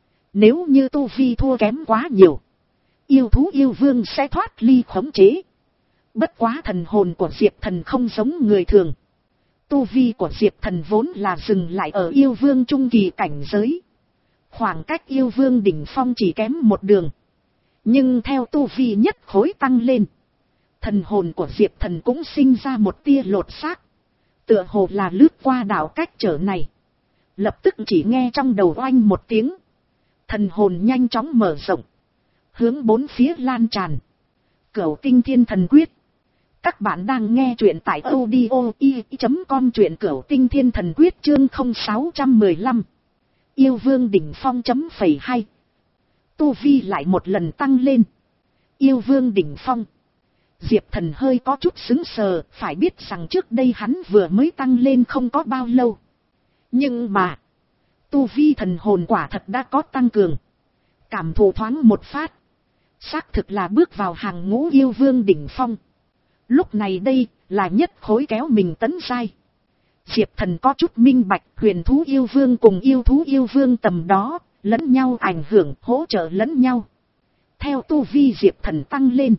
Nếu như tu vi thua kém quá nhiều, yêu thú yêu vương sẽ thoát ly khống chế. Bất quá thần hồn của Diệp Thần không giống người thường. Tu vi của Diệp Thần vốn là dừng lại ở yêu vương trung kỳ cảnh giới. Khoảng cách yêu vương đỉnh phong chỉ kém một đường. Nhưng theo tu vi Nhất Khối tăng lên, thần hồn của Diệp Thần cũng sinh ra một tia lột xác. Tựa hồ là lướt qua đảo cách trở này. Lập tức chỉ nghe trong đầu oanh một tiếng, thần hồn nhanh chóng mở rộng, hướng bốn phía lan tràn. Cửu Tinh Thiên Thần Quyết. Các bạn đang nghe truyện tại audio i chấm com, truyện Cửu Tinh Thiên Thần Quyết chương không sáu một lăm. Yêu vương đỉnh phong chấm phẩy hai. Tu vi lại một lần tăng lên. Yêu vương đỉnh phong. Diệp Thần hơi có chút sững sờ, phải biết rằng trước đây hắn vừa mới tăng lên không có bao lâu. Nhưng mà, tu vi thần hồn quả thật đã có tăng cường. Cảm thụ thoáng một phát, xác thực là bước vào hàng ngũ yêu vương đỉnh phong. Lúc này đây, là Nhất Khối kéo mình tấn giai. Diệp Thần có chút minh bạch, huyền thú yêu vương cùng yêu thú yêu vương tầm đó, lẫn nhau ảnh hưởng, hỗ trợ lẫn nhau. Theo tu vi Diệp Thần tăng lên,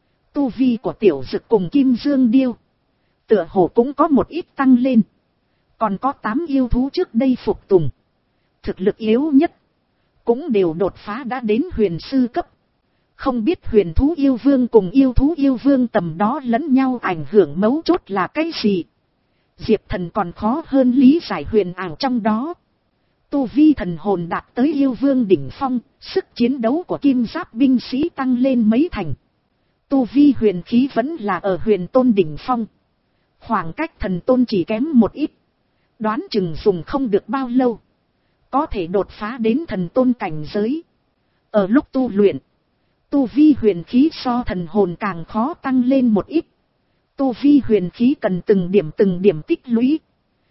tu vi của Tiểu Dực cùng Kim Dương Điêu, tựa hồ cũng có một ít tăng lên. Còn có tám yêu thú trước đây phục tùng, thực lực yếu nhất, cũng đều đột phá đã đến huyền sư cấp. Không biết huyền thú yêu vương cùng yêu thú yêu vương tầm đó lẫn nhau ảnh hưởng mấu chốt là cái gì? Diệp Thần còn khó hơn lý giải huyền ảo trong đó. Tu vi thần hồn đạt tới yêu vương đỉnh phong, sức chiến đấu của kim giáp binh sĩ tăng lên mấy thành. Tu vi huyền khí vẫn là ở huyền tôn đỉnh phong. Khoảng cách thần tôn chỉ kém một ít. Đoán chừng dùng không được bao lâu. Có thể đột phá đến thần tôn cảnh giới. Ở lúc tu luyện. Tu vi huyền khí so thần hồn càng khó tăng lên một ít. Tu vi huyền khí cần từng điểm từng điểm tích lũy.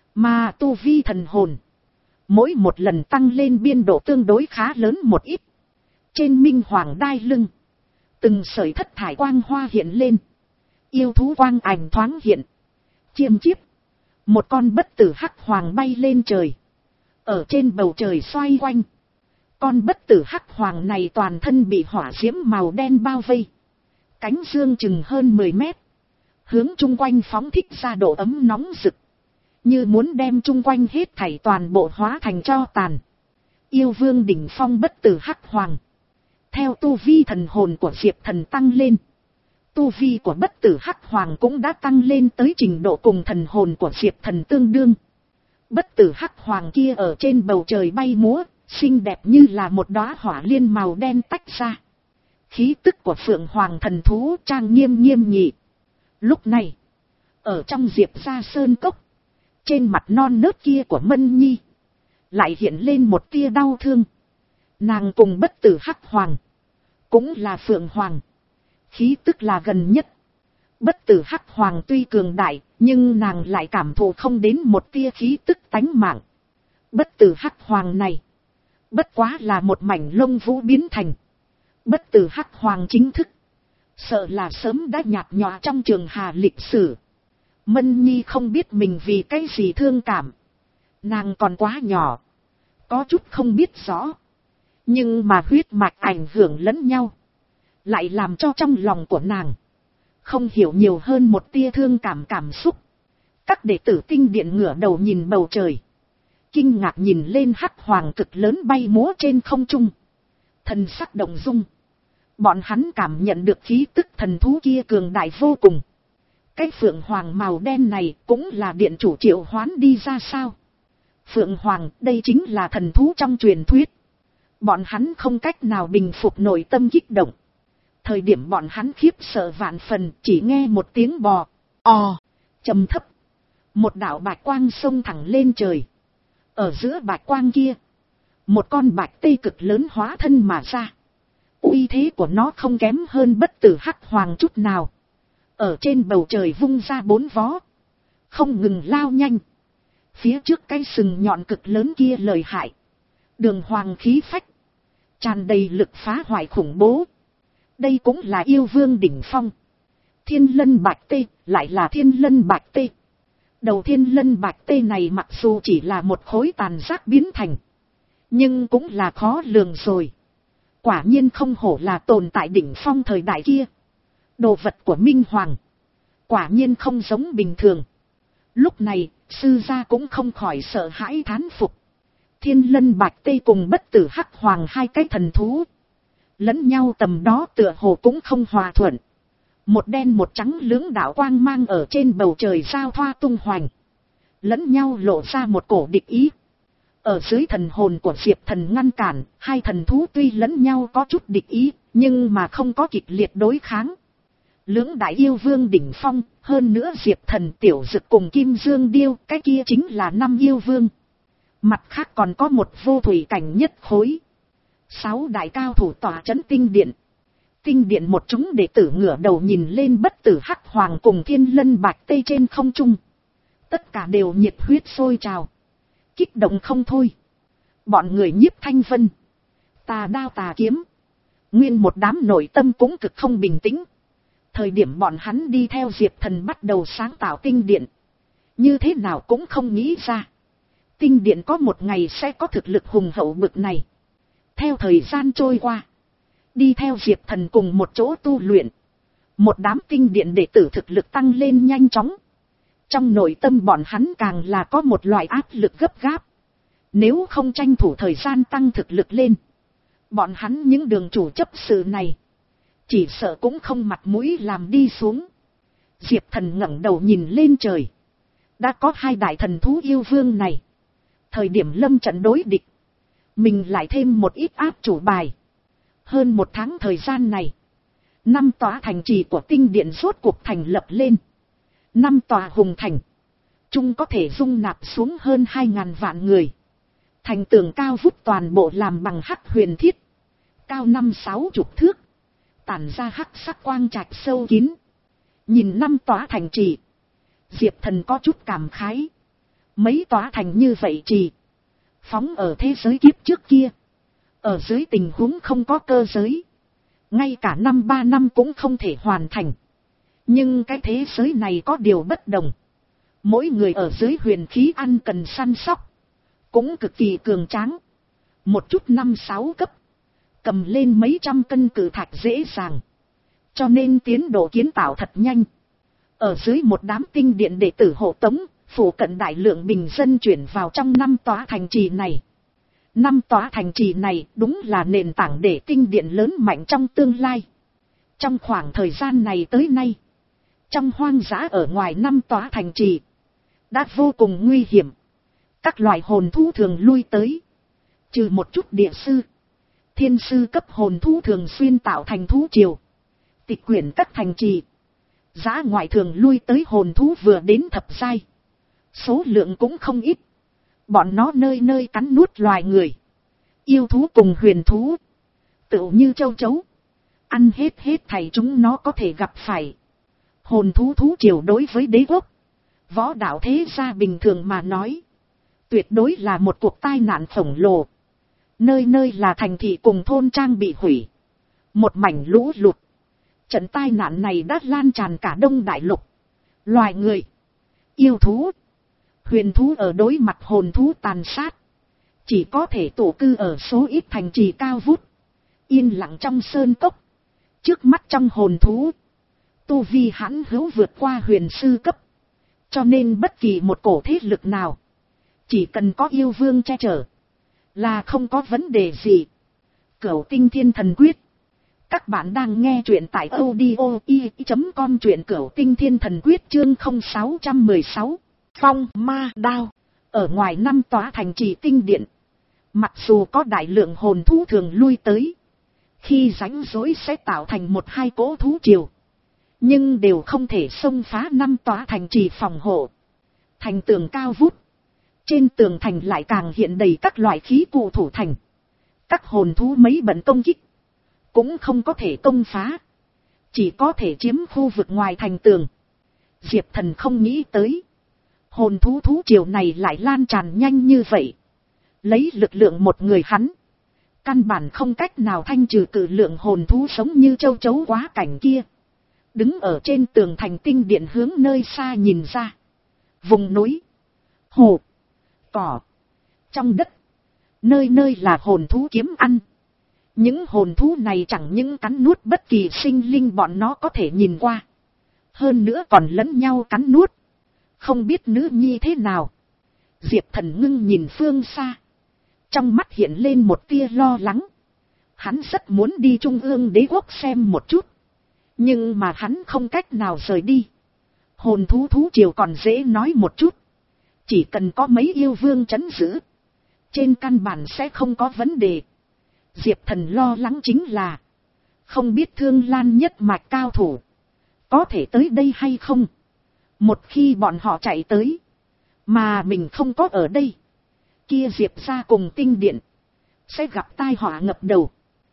Mà tu vi thần hồn. Mỗi một lần tăng lên biên độ tương đối khá lớn một ít. Trên minh hoàng đai lưng. Từng sợi thất thải quang hoa hiện lên. Yêu thú quang ảnh thoáng hiện. Chiêm chiếp. Một con bất tử hắc hoàng bay lên trời. Ở trên bầu trời xoay quanh. Con bất tử hắc hoàng này toàn thân bị hỏa diễm màu đen bao vây. Cánh dương chừng hơn mười mét. Hướng chung quanh phóng thích ra độ ấm nóng rực. Như muốn đem chung quanh hết thảy toàn bộ hóa thành tro tàn. Yêu vương đỉnh phong bất tử hắc hoàng. Theo tu vi thần hồn của Diệp Thần tăng lên. Tu vi của bất tử hắc hoàng cũng đã tăng lên tới trình độ cùng thần hồn của Diệp Thần tương đương. Bất tử hắc hoàng kia ở trên bầu trời bay múa, xinh đẹp như là một đóa hỏa liên màu đen tách ra. Khí tức của phượng hoàng thần thú trang nghiêm nghiêm nghị. Lúc này, ở trong Diệp gia sơn cốc, trên mặt non nớt kia của Mân Nhi, lại hiện lên một tia đau thương. Nàng cùng bất tử hắc hoàng, cũng là phượng hoàng, khí tức là gần nhất. Bất tử hắc hoàng tuy cường đại, nhưng nàng lại cảm thụ không đến một tia khí tức tánh mạng. Bất tử hắc hoàng này, bất quá là một mảnh lông vũ biến thành. Bất tử hắc hoàng chính thức, sợ là sớm đã nhạt nhòa trong trường hà lịch sử. Mân Nhi không biết mình vì cái gì thương cảm. Nàng còn quá nhỏ, có chút không biết rõ. Nhưng mà huyết mạch ảnh hưởng lẫn nhau, lại làm cho trong lòng của nàng không hiểu nhiều hơn một tia thương cảm cảm xúc. Các đệ tử tinh điện ngửa đầu nhìn bầu trời, kinh ngạc nhìn lên hắc hoàng cực lớn bay múa trên không trung. Thần sắc động dung. Bọn hắn cảm nhận được khí tức thần thú kia cường đại vô cùng. Cái phượng hoàng màu đen này cũng là điện chủ triệu hoán đi ra sao? Phượng hoàng đây chính là thần thú trong truyền thuyết. Bọn hắn không cách nào bình phục nội tâm kích động. Thời điểm bọn hắn khiếp sợ vạn phần, chỉ nghe một tiếng bò, ò, trầm thấp. Một đạo bạch quang xông thẳng lên trời. Ở giữa bạch quang kia, một con bạch tê cực lớn hóa thân mà ra. Uy thế của nó không kém hơn bất tử hắc hoàng chút nào. Ở trên bầu trời vung ra bốn vó, không ngừng lao nhanh. Phía trước cái sừng nhọn cực lớn kia lợi hại. Đường hoàng khí phách, tràn đầy lực phá hoại khủng bố. Đây cũng là yêu vương đỉnh phong. Thiên lân bạch tê, lại là thiên lân bạch tê. Đầu thiên lân bạch tê này mặc dù chỉ là một khối tàn giác biến thành, nhưng cũng là khó lường rồi. Quả nhiên không hổ là tồn tại đỉnh phong thời đại kia. Đồ vật của Minh Hoàng, quả nhiên không giống bình thường. Lúc này, sư gia cũng không khỏi sợ hãi thán phục. Thiên lân bạch tê cùng bất tử hắc hoàng hai cái thần thú, lẫn nhau tầm đó tựa hồ cũng không hòa thuận. Một đen một trắng lưỡng đạo quang mang ở trên bầu trời giao thoa tung hoành. Lẫn nhau lộ ra một cổ địch ý. Ở dưới thần hồn của Diệp Thần ngăn cản, hai thần thú tuy lẫn nhau có chút địch ý, nhưng mà không có kịch liệt đối kháng. Lưỡng đại yêu vương đỉnh phong, hơn nữa Diệp Thần tiểu dực cùng Kim Dương Điêu, cái kia chính là năm yêu vương. Mặt khác còn có một vô thủy cảnh nhất khối. Sáu đại cao thủ tỏa trấn tinh điện. Tinh điện một chúng đệ tử ngửa đầu nhìn lên bất tử hắc hoàng cùng thiên lân bạch tê trên không trung. Tất cả đều nhiệt huyết sôi trào, kích động không thôi. Bọn người Nhiếp Thanh Vân, tà đao tà kiếm, nguyên một đám nội tâm cũng cực không bình tĩnh. Thời điểm bọn hắn đi theo Diệp Thần bắt đầu sáng tạo tinh điện, như thế nào cũng không nghĩ ra tinh điện có một ngày sẽ có thực lực hùng hậu bực này. Theo thời gian trôi qua, đi theo Diệp Thần cùng một chỗ tu luyện, một đám tinh điện đệ tử thực lực tăng lên nhanh chóng. Trong nội tâm bọn hắn càng là có một loại áp lực gấp gáp. Nếu không tranh thủ thời gian tăng thực lực lên, bọn hắn những đường chủ chấp sự này chỉ sợ cũng không mặt mũi làm đi xuống. Diệp Thần ngẩng đầu nhìn lên trời. Đã có hai đại thần thú yêu vương này. Thời điểm lâm trận đối địch, mình lại thêm một ít áp chủ bài. Hơn một tháng thời gian này, năm tòa thành trì của tinh điện rốt cuộc thành lập lên. Năm tòa hùng thành, chung có thể dung nạp xuống hơn hai ngàn vạn người. Thành tường cao vút toàn bộ làm bằng hắc huyền thiết, cao năm sáu chục thước, tản ra hắc sắc quang trạch sâu kín. Nhìn năm tòa thành trì, Diệp Thần có chút cảm khái. Mấy tòa thành như vậy trì, phóng ở thế giới kiếp trước kia, ở dưới tình huống không có cơ giới, ngay cả năm ba năm cũng không thể hoàn thành. Nhưng cái thế giới này có điều bất đồng. Mỗi người ở dưới huyền khí ăn cần săn sóc, cũng cực kỳ cường tráng. Một chút năm sáu cấp, cầm lên mấy trăm cân cự thạch dễ dàng. Cho nên tiến độ kiến tạo thật nhanh. Ở dưới một đám tinh điện đệ tử hộ tống, phủ cận đại lượng bình dân chuyển vào trong năm tòa thành trì này. Năm tòa thành trì này đúng là nền tảng để tinh điện lớn mạnh trong tương lai. Trong khoảng thời gian này tới nay, trong hoang dã ở ngoài năm tòa thành trì đã vô cùng nguy hiểm. Các loài hồn thú thường lui tới. Trừ một chút địa sư, thiên sư cấp hồn thú thường xuyên tạo thành thú triều, tịch quyển các thành trì. Dã ngoại thường lui tới hồn thú vừa đến thập giai, số lượng cũng không ít. Bọn nó nơi nơi cắn nuốt loài người, yêu thú cùng huyền thú, tựu như châu chấu, ăn hết hết thảy chúng nó có thể gặp phải. Hồn thú thú triều đối với đế quốc, võ đạo thế gia bình thường mà nói, tuyệt đối là một cuộc tai nạn khổng lồ. Nơi nơi là thành thị cùng thôn trang bị hủy, một mảnh lũ lụt. Trận tai nạn này đã lan tràn cả Đông Đại Lục. Loài người, yêu thú, huyền thú ở đối mặt hồn thú tàn sát, chỉ có thể tụ cư ở số ít thành trì cao vút, yên lặng trong sơn cốc. Trước mắt trong hồn thú, tu vi hãn hữu vượt qua huyền sư cấp. Cho nên bất kỳ một cổ thế lực nào, chỉ cần có yêu vương che chở, là không có vấn đề gì. Cửu Tinh Thiên Thần Quyết. Các bạn đang nghe truyện tại audio i chấm com, truyện Cửu Tinh Thiên Thần Quyết chương không sáu một sáu. Phong ma đao. Ở ngoài năm tòa thành trì tinh điện, mặc dù có đại lượng hồn thú thường lui tới, khi rãnh rỗi sẽ tạo thành một hai cỗ thú triều, nhưng đều không thể xông phá năm tòa thành trì phòng hộ. Thành tường cao vút, trên tường thành lại càng hiện đầy các loại khí cụ thủ thành. Các hồn thú mấy bận công kích, cũng không có thể công phá, chỉ có thể chiếm khu vực ngoài thành tường. Diệp Thần không nghĩ tới, hồn thú thú triều này lại lan tràn nhanh như vậy. Lấy lực lượng một người hắn, căn bản không cách nào thanh trừ cự lượng hồn thú sống như châu chấu quá cảnh kia. Đứng ở trên tường thành tinh điện hướng nơi xa nhìn ra, vùng núi, hồ, cỏ, trong đất, nơi nơi là hồn thú kiếm ăn. Những hồn thú này chẳng những cắn nuốt bất kỳ sinh linh bọn nó có thể nhìn qua, hơn nữa còn lẫn nhau cắn nuốt. Không biết nữ nhi thế nào. Diệp Thần ngưng nhìn phương xa, trong mắt hiện lên một tia lo lắng. Hắn rất muốn đi Trung ương đế quốc xem một chút, nhưng mà hắn không cách nào rời đi. Hồn thú thú triều còn dễ nói một chút, chỉ cần có mấy yêu vương trấn giữ, trên căn bản sẽ không có vấn đề. Diệp Thần lo lắng chính là, không biết Thương Lan nhất mạch cao thủ có thể tới đây hay không. Một khi bọn họ chạy tới, mà mình không có ở đây, kia Diệp ra cùng tinh điện sẽ gặp tai họa ngập đầu.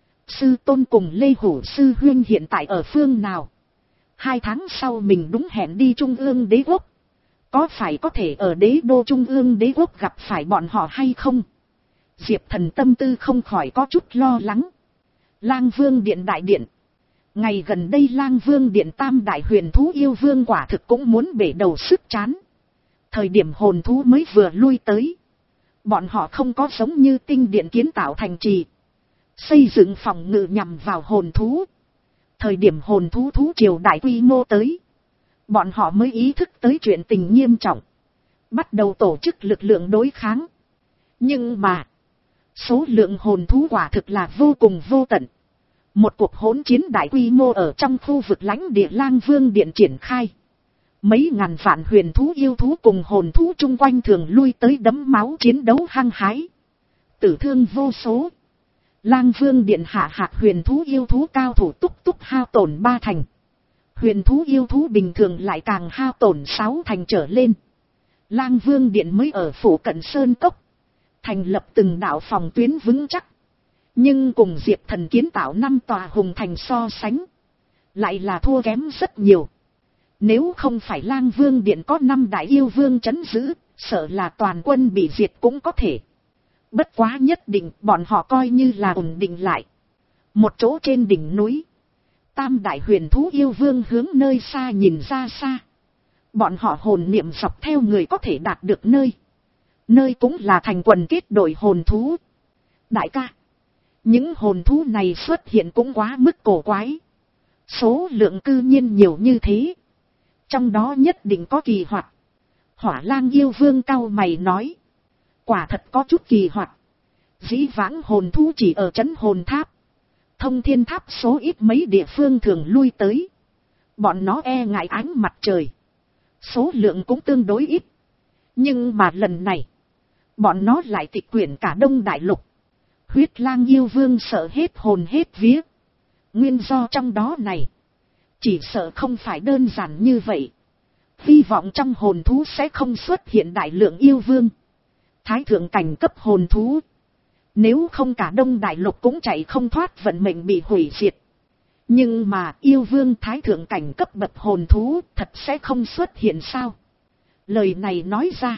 Sư tôn cùng Lê Hủ sư huynh hiện tại ở phương nào? Hai tháng sau mình đúng hẹn đi Trung ương đế quốc, có phải có thể ở đế đô Trung ương đế quốc gặp phải bọn họ hay không? Diệp Thần tâm tư không khỏi có chút lo lắng. Lang Vương điện đại điện. Ngày gần đây Lang Vương điện tam đại huyền thú yêu vương quả thực cũng muốn bể đầu sức chán. Thời điểm hồn thú mới vừa lui tới, bọn họ không có giống như tinh điện kiến tạo thành trì, xây dựng phòng ngự nhằm vào hồn thú. Thời điểm hồn thú thú triều đại quy mô tới, bọn họ mới ý thức tới chuyện tình nghiêm trọng, bắt đầu tổ chức lực lượng đối kháng. Nhưng mà, số lượng hồn thú quả thực là vô cùng vô tận. Một cuộc hỗn chiến đại quy mô ở trong khu vực lãnh địa Lang Vương điện triển khai. Mấy ngàn vạn huyền thú yêu thú cùng hồn thú chung quanh thường lui tới đấm máu chiến đấu hăng hái, tử thương vô số. Lang Vương điện hạ hạt huyền thú yêu thú cao thủ túc túc hao tổn ba thành. Huyền thú yêu thú bình thường lại càng hao tổn sáu thành trở lên. Lang Vương Điện mới ở phủ cận Sơn Cốc, thành lập từng đạo phòng tuyến vững chắc. Nhưng cùng Diệp Thần kiến tạo năm tòa hùng thành so sánh, lại là thua kém rất nhiều. Nếu không phải Lang Vương Điện có năm đại yêu vương trấn giữ, sợ là toàn quân bị diệt cũng có thể. Bất quá nhất định bọn họ coi như là ổn định lại. Một chỗ trên đỉnh núi, tam đại huyền thú yêu vương hướng nơi xa nhìn ra xa. Bọn họ hồn niệm dọc theo người có thể đạt được nơi. Nơi cũng là thành quần kết đội hồn thú. Đại ca, những hồn thú này xuất hiện cũng quá mức cổ quái. Số lượng cư nhiên nhiều như thế. Trong đó nhất định có kỳ hoạt. Hỏa Lang yêu vương cau mày nói. Quả thật có chút kỳ hoạt. Dĩ vãng hồn thú chỉ ở trấn hồn tháp. Thông thiên tháp số ít mấy địa phương thường lui tới. Bọn nó e ngại ánh mặt trời. Số lượng cũng tương đối ít. Nhưng mà lần này, bọn nó lại tịch quyển cả Đông Đại Lục. Huyết Lang yêu vương sợ hết hồn hết vía. Nguyên do trong đó này, chỉ sợ không phải đơn giản như vậy. Hy vọng trong hồn thú sẽ không xuất hiện đại lượng yêu vương, thái thượng cảnh cấp hồn thú. Nếu không cả Đông Đại Lục cũng chạy không thoát vận mệnh bị hủy diệt. Nhưng mà yêu vương thái thượng cảnh cấp bậc hồn thú thật sẽ không xuất hiện sao? Lời này nói ra,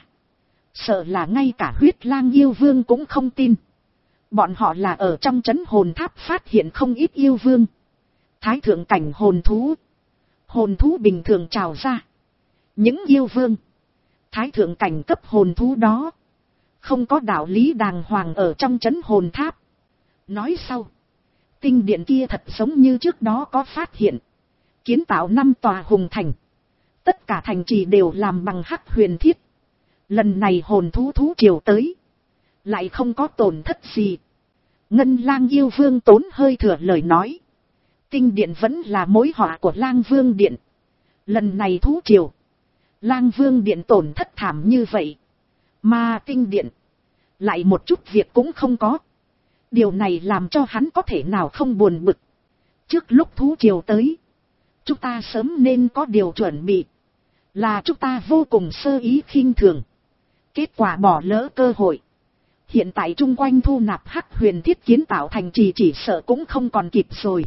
sợ là ngay cả Huyết Lang yêu vương cũng không tin. Bọn họ là ở trong trấn hồn tháp phát hiện không ít yêu vương, thái thượng cảnh hồn thú. Hồn thú bình thường trào ra. Những yêu vương, thái thượng cảnh cấp hồn thú đó, không có đạo lý đàng hoàng ở trong trấn hồn tháp. Nói sau, tinh điện kia thật giống như trước đó có phát hiện. Kiến tạo năm tòa hùng thành. Tất cả thành trì đều làm bằng hắc huyền thiết. Lần này hồn thú thú triều tới, lại không có tổn thất gì. Ngân Lang yêu vương tốn hơi thừa lời nói. Tinh điện vẫn là mối họa của Lang Vương Điện. Lần này thú triều, Lang Vương Điện tổn thất thảm như vậy. Mà tinh điện, lại một chút việc cũng không có. Điều này làm cho hắn có thể nào không buồn bực. Trước lúc thú triều tới, chúng ta sớm nên có điều chuẩn bị. Là chúng ta vô cùng sơ ý khinh thường. Kết quả bỏ lỡ cơ hội. Hiện tại chung quanh thu nạp hắc huyền thiết kiến tạo thành trì chỉ sợ cũng không còn kịp rồi.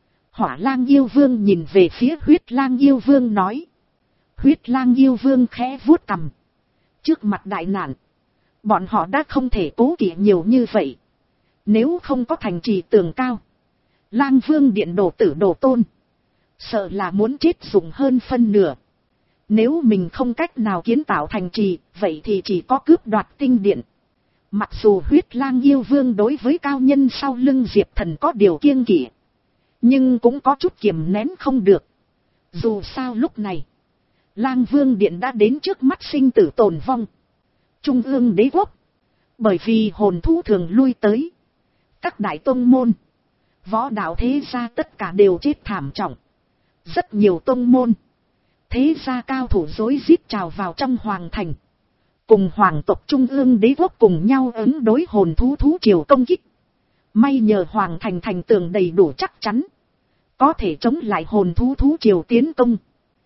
Hỏa Lang yêu vương nhìn về phía Huyết Lang yêu vương nói. Huyết Lang yêu vương khẽ vuốt cằm. Trước mặt đại nạn, bọn họ đã không thể cố kỵ nhiều như vậy. Nếu không có thành trì tường cao, Lang Vương Điện đồ tử đồ tôn, sợ là muốn chết dùng hơn phân nửa. Nếu mình không cách nào kiến tạo thành trì, vậy thì chỉ có cướp đoạt tinh điện. Mặc dù Huyết Lang yêu vương đối với cao nhân sau lưng Diệp Thần có điều kiêng kỵ, nhưng cũng có chút kiềm nén không được. Dù sao lúc này, Lang Vương Điện đã đến trước mắt sinh tử tồn vong. Trung ương đế quốc, bởi vì hồn thú thường lui tới, các đại tông môn, võ đạo thế gia tất cả đều chết thảm trọng. Rất nhiều tông môn, thế gia cao thủ rối rít trào vào trong hoàng thành, cùng hoàng tộc trung ương đế quốc cùng nhau ứng đối hồn thú thú triều công kích. May nhờ hoàng thành thành tường đầy đủ chắc chắn, có thể chống lại hồn thú thú triều tiến công.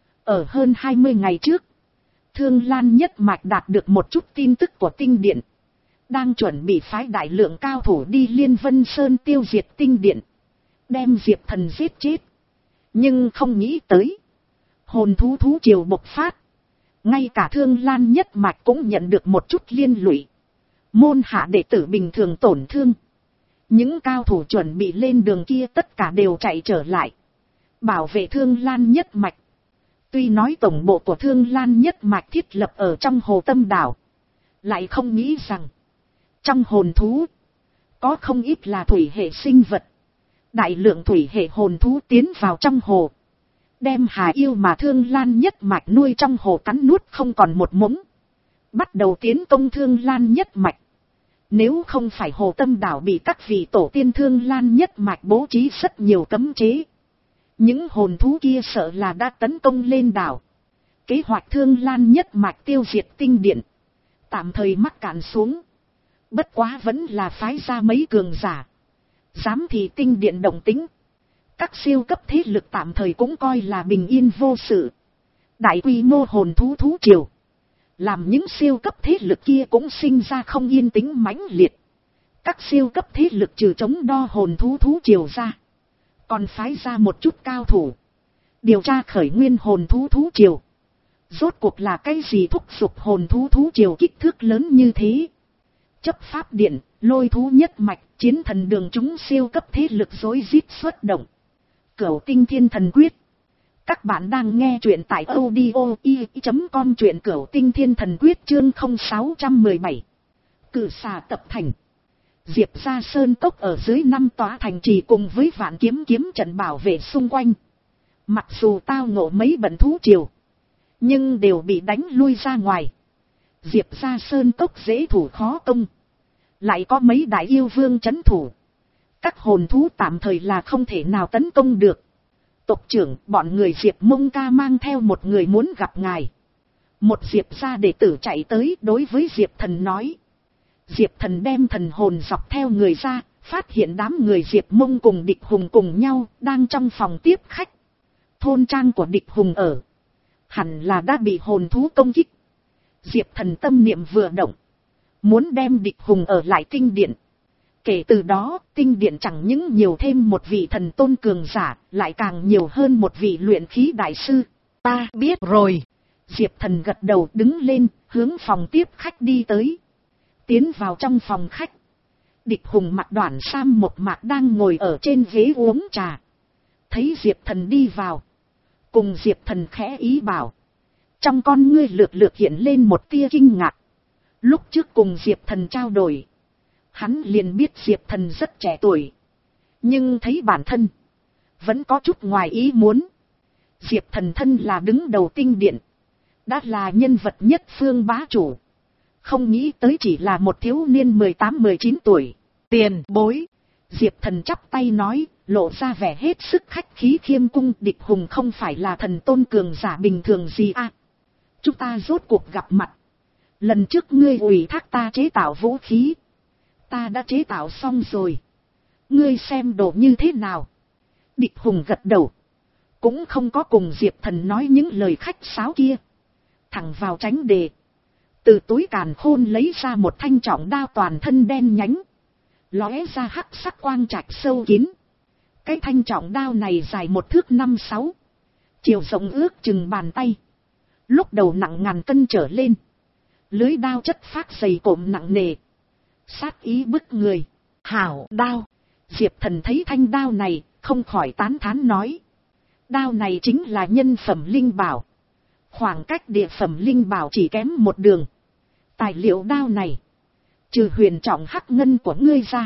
Ở hơn hai mươi ngày trước, Thương Lan nhất mạch đạt được một chút tin tức của tinh điện, đang chuẩn bị phái đại lượng cao thủ đi Liên Vân Sơn tiêu diệt tinh điện, đem Diệp Thần giết chết. Nhưng không nghĩ tới, hồn thú thú triều bộc phát, ngay cả Thương Lan nhất mạch cũng nhận được một chút liên lụy. Môn hạ đệ tử bình thường tổn thương, những cao thủ chuẩn bị lên đường kia tất cả đều chạy trở lại, bảo vệ Thương Lan nhất mạch. Tuy nói tổng bộ của Thương Lan nhất mạch thiết lập ở trong Hồ Tâm Đảo, lại không nghĩ rằng trong hồn thú có không ít là thủy hệ sinh vật. Đại lượng thủy hệ hồn thú tiến vào trong hồ, đem hà yêu mà Thương Lan nhất mạch nuôi trong hồ cắn nuốt không còn một mống, bắt đầu tiến công Thương Lan nhất mạch. Nếu không phải Hồ Tâm Đảo bị các vị tổ tiên Thương Lan nhất mạch bố trí rất nhiều cấm chế, những hồn thú kia sợ là đã tấn công lên đảo. Kế hoạch Thương Lan nhất mạch tiêu diệt tinh điện tạm thời mắc cạn xuống. Bất quá vẫn là phái ra mấy cường giả, dám thì tinh điện động tính. Các siêu cấp thế lực tạm thời cũng coi là bình yên vô sự. Đại quy mô hồn thú thú triều. Làm những siêu cấp thế lực kia cũng sinh ra không yên tĩnh mãnh liệt. Các siêu cấp thế lực trừ chống đo hồn thú thú triều ra. Còn phái ra một chút cao thủ. Điều tra khởi nguyên hồn thú thú triều. Rốt cuộc là cái gì thúc giục hồn thú thú triều kích thước lớn như thế? Chấp pháp điện, lôi thú nhất mạch, chiến thần đường chúng siêu cấp thế lực rối rít xuất động. Cửu tinh thiên thần quyết. Các bạn đang nghe truyện tại audio i chấm com, truyện Cửu tinh thiên thần quyết chương không sáu một bảy. Cử xà tập thành. Diệp Gia Sơn Cốc ở dưới năm tòa thành trì cùng với vạn kiếm kiếm trận bảo vệ xung quanh. Mặc dù tao ngộ mấy bận thú triều, nhưng đều bị đánh lui ra ngoài. Diệp Gia Sơn Cốc dễ thủ khó công. Lại có mấy đại yêu vương trấn thủ. Các hồn thú tạm thời là không thể nào tấn công được. Tộc trưởng, bọn người Diệp Mông Ca mang theo một người muốn gặp ngài. Một Diệp gia đệ tử chạy tới đối với Diệp Thần nói. Diệp Thần đem thần hồn dọc theo người ra, phát hiện đám người Diệp Mông cùng Địch Hùng cùng nhau, đang trong phòng tiếp khách. Thôn trang của Địch Hùng ở. Hẳn là đã bị hồn thú công kích. Diệp Thần tâm niệm vừa động. Muốn đem Địch Hùng ở lại tinh điện. Kể từ đó, tinh điện chẳng những nhiều thêm một vị thần tôn cường giả, lại càng nhiều hơn một vị luyện khí đại sư. Ta biết rồi. Diệp Thần gật đầu đứng lên, hướng phòng tiếp khách đi tới. Tiến vào trong phòng khách. Địch Hùng mặc đoản sam một mạc đang ngồi ở trên ghế uống trà. Thấy Diệp Thần đi vào. Cùng Diệp Thần khẽ ý bảo. Trong con ngươi lược lược hiện lên một tia kinh ngạc. Lúc trước cùng Diệp Thần trao đổi. Hắn liền biết Diệp Thần rất trẻ tuổi. Nhưng thấy bản thân. Vẫn có chút ngoài ý muốn. Diệp Thần thân là đứng đầu tinh điện. Đã là nhân vật nhất phương bá chủ. Không nghĩ tới chỉ là một thiếu niên mười tám mười chín tuổi. Tiền bối. Diệp Thần chắp tay nói, lộ ra vẻ hết sức khách khí khiêm cung. Địch Hùng không phải là thần tôn cường giả bình thường gì à. Chúng ta rốt cuộc gặp mặt. Lần trước ngươi ủy thác ta chế tạo vũ khí. Ta đã chế tạo xong rồi. Ngươi xem đồ như thế nào? Địch Hùng gật đầu. Cũng không có cùng Diệp Thần nói những lời khách sáo kia. Thẳng vào tránh đề. Từ túi càn khôn lấy ra một thanh trọng đao toàn thân đen nhánh. Lóe ra hắc sắc quang trạch sâu kín. Cái thanh trọng đao này dài một thước năm sáu. Chiều rộng ước chừng bàn tay. Lúc đầu nặng ngàn cân trở lên. Lưới đao chất phát dày cộm nặng nề. Sát ý bức người. Hảo đao. Diệp Thần thấy thanh đao này, không khỏi tán thán nói. Đao này chính là nhân phẩm linh bảo. Khoảng cách địa phẩm linh bảo chỉ kém một đường. Tài liệu đao này. Trừ huyền trọng hắc ngân của ngươi ra.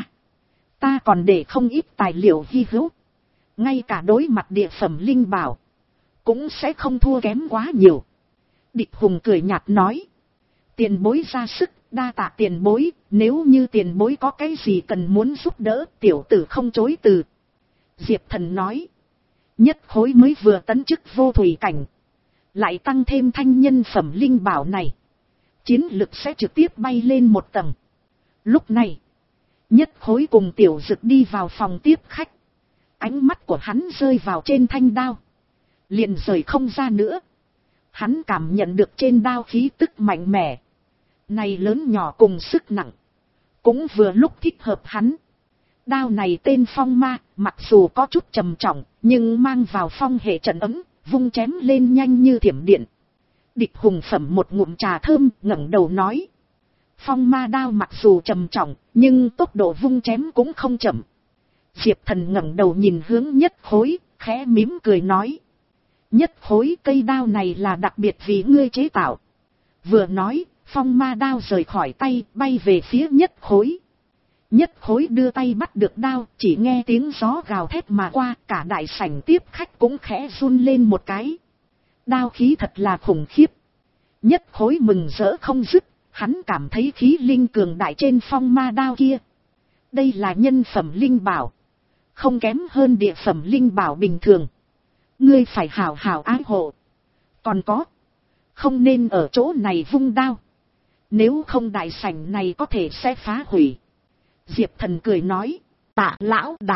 Ta còn để không ít tài liệu hy hữu. Ngay cả đối mặt địa phẩm linh bảo. Cũng sẽ không thua kém quá nhiều. Địch Hùng cười nhạt nói. Tiền bối ra sức, đa tạ tiền bối. Nếu như tiền bối có cái gì cần muốn giúp đỡ, tiểu tử không chối từ. Diệp Thần nói. Nhất khối mới vừa tấn chức vô thủy cảnh. Lại tăng thêm thanh nhân phẩm linh bảo này. Chiến lực sẽ trực tiếp bay lên một tầng. Lúc này, Nhất khối cùng tiểu dực đi vào phòng tiếp khách. Ánh mắt của hắn rơi vào trên thanh đao. Liền rời không ra nữa. Hắn cảm nhận được trên đao khí tức mạnh mẽ. Này lớn nhỏ cùng sức nặng. Cũng vừa lúc thích hợp hắn. Đao này tên Phong Ma, mặc dù có chút trầm trọng, nhưng mang vào phong hệ trận ấm, vung chém lên nhanh như thiểm điện. Địch Hùng phẩm một ngụm trà thơm, ngẩng đầu nói. Phong Ma đao mặc dù trầm trọng, nhưng tốc độ vung chém cũng không chậm. Diệp Thần ngẩng đầu nhìn hướng Nhất khối, khẽ mím cười nói. Nhất khối, cây đao này là đặc biệt vì ngươi chế tạo. Vừa nói, Phong Ma đao rời khỏi tay, bay về phía Nhất khối. Nhất khối đưa tay bắt được đao, chỉ nghe tiếng gió gào thét mà qua, cả đại sảnh tiếp khách cũng khẽ run lên một cái. Đao khí thật là khủng khiếp. Nhất khối mừng rỡ không dứt, hắn cảm thấy khí linh cường đại trên Phong Ma đao kia. Đây là nhân phẩm linh bảo, không kém hơn địa phẩm linh bảo bình thường. Ngươi phải hảo hảo ái hộ. Còn có, không nên ở chỗ này vung đao. Nếu không đại sảnh này có thể sẽ phá hủy. Diệp Thần cười nói, tạ lão đại.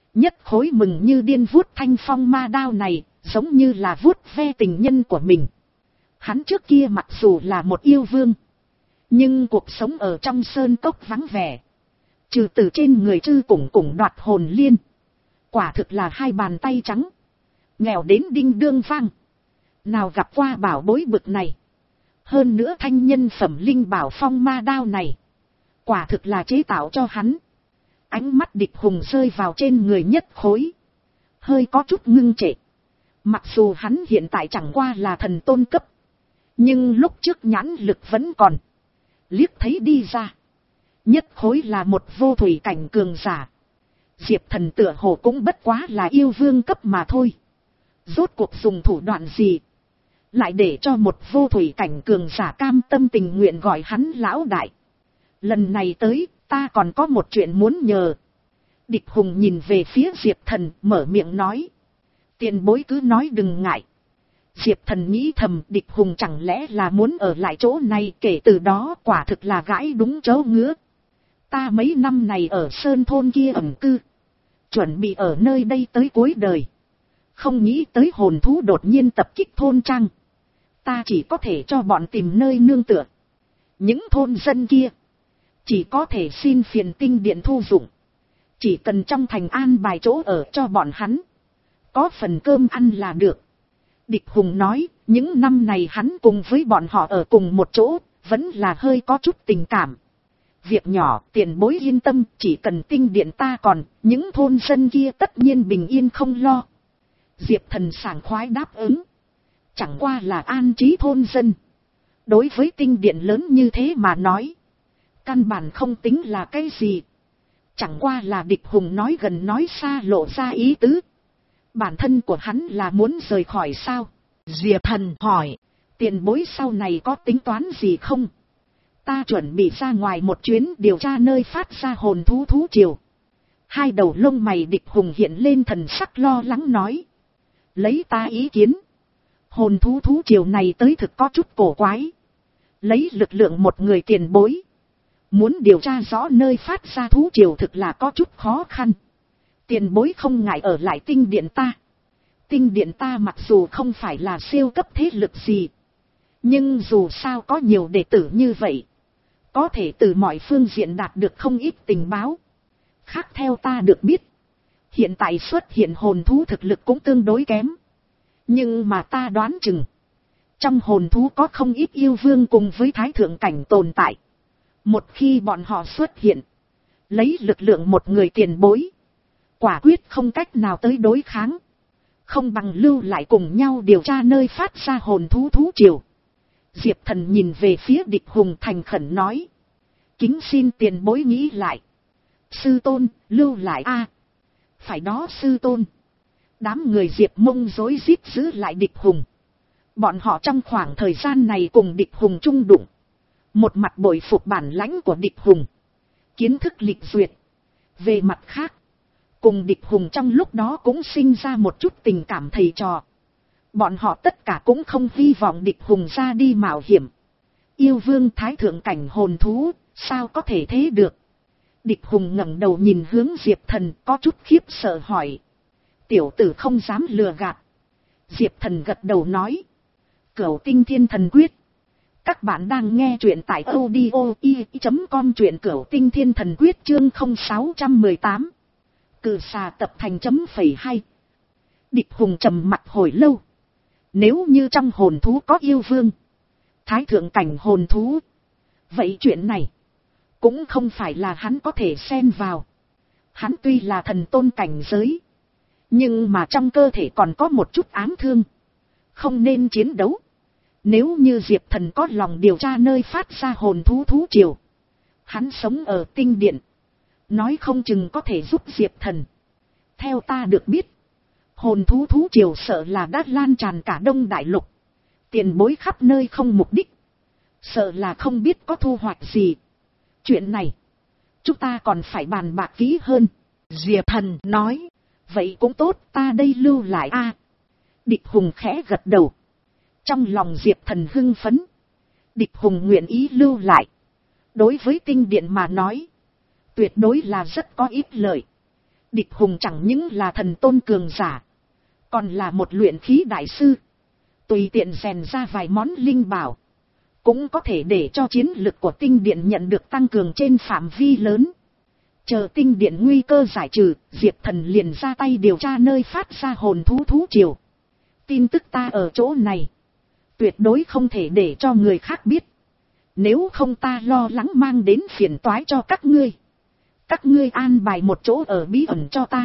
Nhất khối mừng như điên vuốt thanh phong ma đao này, giống như là vuốt ve tình nhân của mình. Hắn trước kia mặc dù là một yêu vương, nhưng cuộc sống ở trong sơn cốc vắng vẻ. Trừ từ trên người chư củng củng đoạt hồn liên, quả thực là hai bàn tay trắng, nghèo đến đinh đương vang. Nào gặp qua bảo bối bực này. Hơn nữa thanh nhân phẩm linh bảo phong ma đao này, quả thực là chế tạo cho hắn. Ánh mắt Địch Hùng rơi vào trên người Nhất Khối, hơi có chút ngưng trệ. Mặc dù hắn hiện tại chẳng qua là thần tôn cấp, nhưng lúc trước nhãn lực vẫn còn. Liếc thấy đi ra, Nhất Khối là một vô thủy cảnh cường giả. Diệp Thần tựa hồ cũng bất quá là yêu vương cấp mà thôi. Rốt cuộc dùng thủ đoạn gì, lại để cho một vô thủy cảnh cường giả cam tâm tình nguyện gọi hắn lão đại. Lần này tới, ta còn có một chuyện muốn nhờ. Địch Hùng nhìn về phía Diệp Thần, mở miệng nói. Tiền bối cứ nói đừng ngại. Diệp Thần nghĩ thầm, Địch Hùng chẳng lẽ là muốn ở lại chỗ này, kể từ đó quả thực là gãi đúng chỗ ngứa. Ta mấy năm này ở sơn thôn kia ẩn cư, chuẩn bị ở nơi đây tới cuối đời. Không nghĩ tới hồn thú đột nhiên tập kích thôn trang. Ta chỉ có thể cho bọn tìm nơi nương tựa. Những thôn dân kia chỉ có thể xin phiền tinh điện thu dụng. Chỉ cần trong thành an bài chỗ ở cho bọn hắn, có phần cơm ăn là được. Địch Hùng nói, những năm này hắn cùng với bọn họ ở cùng một chỗ, vẫn là hơi có chút tình cảm. Việc nhỏ, tiền bối yên tâm, chỉ cần tinh điện ta còn, những thôn dân kia tất nhiên bình yên không lo. Diệp Thần sảng khoái đáp ứng. Chẳng qua là an trí thôn dân. Đối với tinh điện lớn như thế mà nói, căn bản không tính là cái gì. Chẳng qua là Địch Hùng nói gần nói xa lộ ra ý tứ. Bản thân của hắn là muốn rời khỏi sao? Diệp Thần hỏi, tiền bối sau này có tính toán gì không? Ta chuẩn bị ra ngoài một chuyến điều tra nơi phát ra hồn thú thú triều. Hai đầu lông mày Địch Hùng hiện lên thần sắc lo lắng nói. Lấy ta ý kiến, hồn thú thú triều này tới thực có chút cổ quái. Lấy lực lượng một người tiền bối, muốn điều tra rõ nơi phát ra thú triều thực là có chút khó khăn. Tiền bối không ngại ở lại tinh điện ta. Tinh điện ta mặc dù không phải là siêu cấp thế lực gì, nhưng dù sao có nhiều đệ tử như vậy, có thể từ mọi phương diện đạt được không ít tình báo. Khác theo ta được biết, hiện tại xuất hiện hồn thú thực lực cũng tương đối kém. Nhưng mà ta đoán chừng, trong hồn thú có không ít yêu vương cùng với thái thượng cảnh tồn tại. Một khi bọn họ xuất hiện, lấy lực lượng một người tiền bối, quả quyết không cách nào tới đối kháng. Không bằng lưu lại cùng nhau điều tra nơi phát ra hồn thú thú triều. Diệp Thần nhìn về phía Địch Hùng thành khẩn nói. Kính xin tiền bối nghĩ lại. Sư tôn, lưu lại a. Phải đó sư tôn. Đám người Diệp Mông rối rít giữ lại Địch Hùng. Bọn họ trong khoảng thời gian này cùng Địch Hùng chung đụng. Một mặt bội phục bản lãnh của Địch Hùng, kiến thức lịch duyệt. Về mặt khác, cùng Địch Hùng trong lúc đó cũng sinh ra một chút tình cảm thầy trò. Bọn họ tất cả cũng không hy vọng Địch Hùng ra đi mạo hiểm. Yêu vương thái thượng cảnh hồn thú, sao có thể thế được? Địch Hùng ngẩng đầu nhìn hướng Diệp Thần, có chút khiếp sợ hỏi. Tiểu tử không dám lừa gạt. Diệp Thần gật đầu nói. Cửu Tinh Thiên Thần Quyết. Các bạn đang nghe truyện tại audio i chấm com, truyện Cửu Tinh Thiên Thần Quyết chương không sáu một tám. Cự xà tập thành chấm phẩy hai. Địch Hùng trầm mặt hồi lâu. Nếu như trong hồn thú có yêu vương, thái thượng cảnh hồn thú, vậy chuyện này cũng không phải là hắn có thể xen vào. Hắn tuy là thần tôn cảnh giới, nhưng mà trong cơ thể còn có một chút ám thương, không nên chiến đấu. Nếu như Diệp Thần có lòng điều tra nơi phát ra hồn thú thú triều, hắn sống ở tinh điện, nói không chừng có thể giúp Diệp Thần. Theo ta được biết, hồn thú thú triều sợ là đã lan tràn cả Đông Đại Lục, tiền bối khắp nơi không mục đích, sợ là không biết có thu hoạch gì. Chuyện này chúng ta còn phải bàn bạc kỹ hơn. Diệp Thần nói. Vậy cũng tốt, ta đây lưu lại a. Địch Hùng khẽ gật đầu. Trong lòng Diệp Thần hưng phấn. Địch Hùng nguyện ý lưu lại, đối với tinh điện mà nói, tuyệt đối là rất có ích lợi. Địch Hùng chẳng những là thần tôn cường giả, còn là một luyện khí đại sư. Tùy tiện rèn ra vài món linh bảo, cũng có thể để cho chiến lực của tinh điện nhận được tăng cường trên phạm vi lớn. Chờ tinh điện nguy cơ giải trừ, Diệp Thần liền ra tay điều tra nơi phát ra hồn thú thú triều. Tin tức ta ở chỗ này, tuyệt đối không thể để cho người khác biết. Nếu không ta lo lắng mang đến phiền toái cho các ngươi. Các ngươi an bài một chỗ ở bí ẩn cho ta.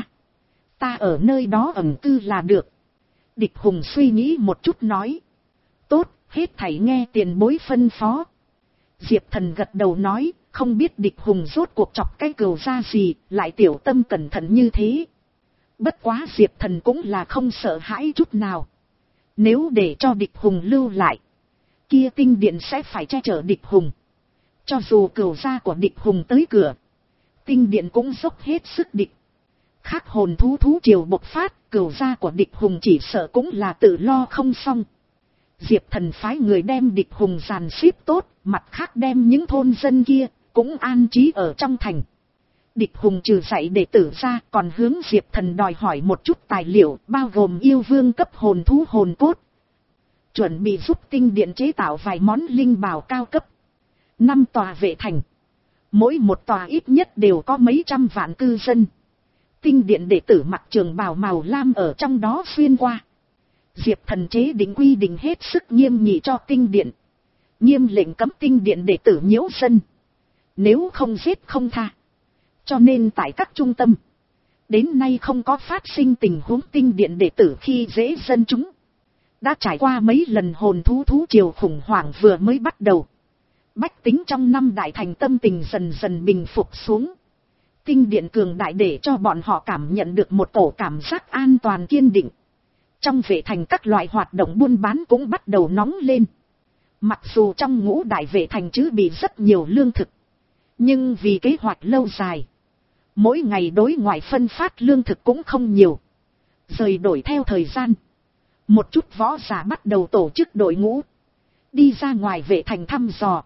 Ta ở nơi đó ẩn cư là được. Địch Hùng suy nghĩ một chút nói. Tốt, hết thảy nghe tiền bối phân phó. Diệp Thần gật đầu nói, không biết Địch Hùng rốt cuộc chọc cái cừu ra gì, lại tiểu tâm cẩn thận như thế. Bất quá Diệp Thần cũng là không sợ hãi chút nào. Nếu để cho Địch Hùng lưu lại, kia tinh điện sẽ phải che chở Địch Hùng. Cho dù cừu gia của Địch Hùng tới cửa, tinh điện cũng dốc hết sức địch. Khác hồn thú thú triều bộc phát, cừu gia của Địch Hùng chỉ sợ cũng là tự lo không xong. Diệp Thần phái người đem Địch Hùng dàn xếp tốt, mặt khác đem những thôn dân kia cũng an trí ở trong thành. Địch Hùng trừ dạy đệ tử ra, còn hướng Diệp Thần đòi hỏi một chút tài liệu, bao gồm yêu vương cấp hồn thú hồn cốt. Chuẩn bị giúp tinh điện chế tạo vài món linh bảo cao cấp. Năm tòa vệ thành, mỗi một tòa ít nhất đều có mấy trăm vạn cư dân. Tinh điện đệ tử mặc trường bào màu lam ở trong đó xuyên qua. Diệp Thần chế định quy định hết sức nghiêm nghị cho tinh điện. Nghiêm lệnh cấm tinh điện đệ tử nhiễu dân. Nếu không giết không tha. Cho nên tại các trung tâm, đến nay không có phát sinh tình huống tinh điện đệ tử khi dễ dân chúng. Đã trải qua mấy lần hồn thú thú triều khủng hoảng vừa mới bắt đầu. Bách tính trong năm đại thành tâm tình dần dần bình phục xuống. Tinh điện cường đại để cho bọn họ cảm nhận được một tổ cảm giác an toàn kiên định. Trong vệ thành các loại hoạt động buôn bán cũng bắt đầu nóng lên. Mặc dù trong ngũ đại vệ thành chứ bị rất nhiều lương thực. Nhưng vì kế hoạch lâu dài, mỗi ngày đối ngoại phân phát lương thực cũng không nhiều. Rời đổi theo thời gian, một chút võ giả bắt đầu tổ chức đội ngũ, đi ra ngoài vệ thành thăm dò,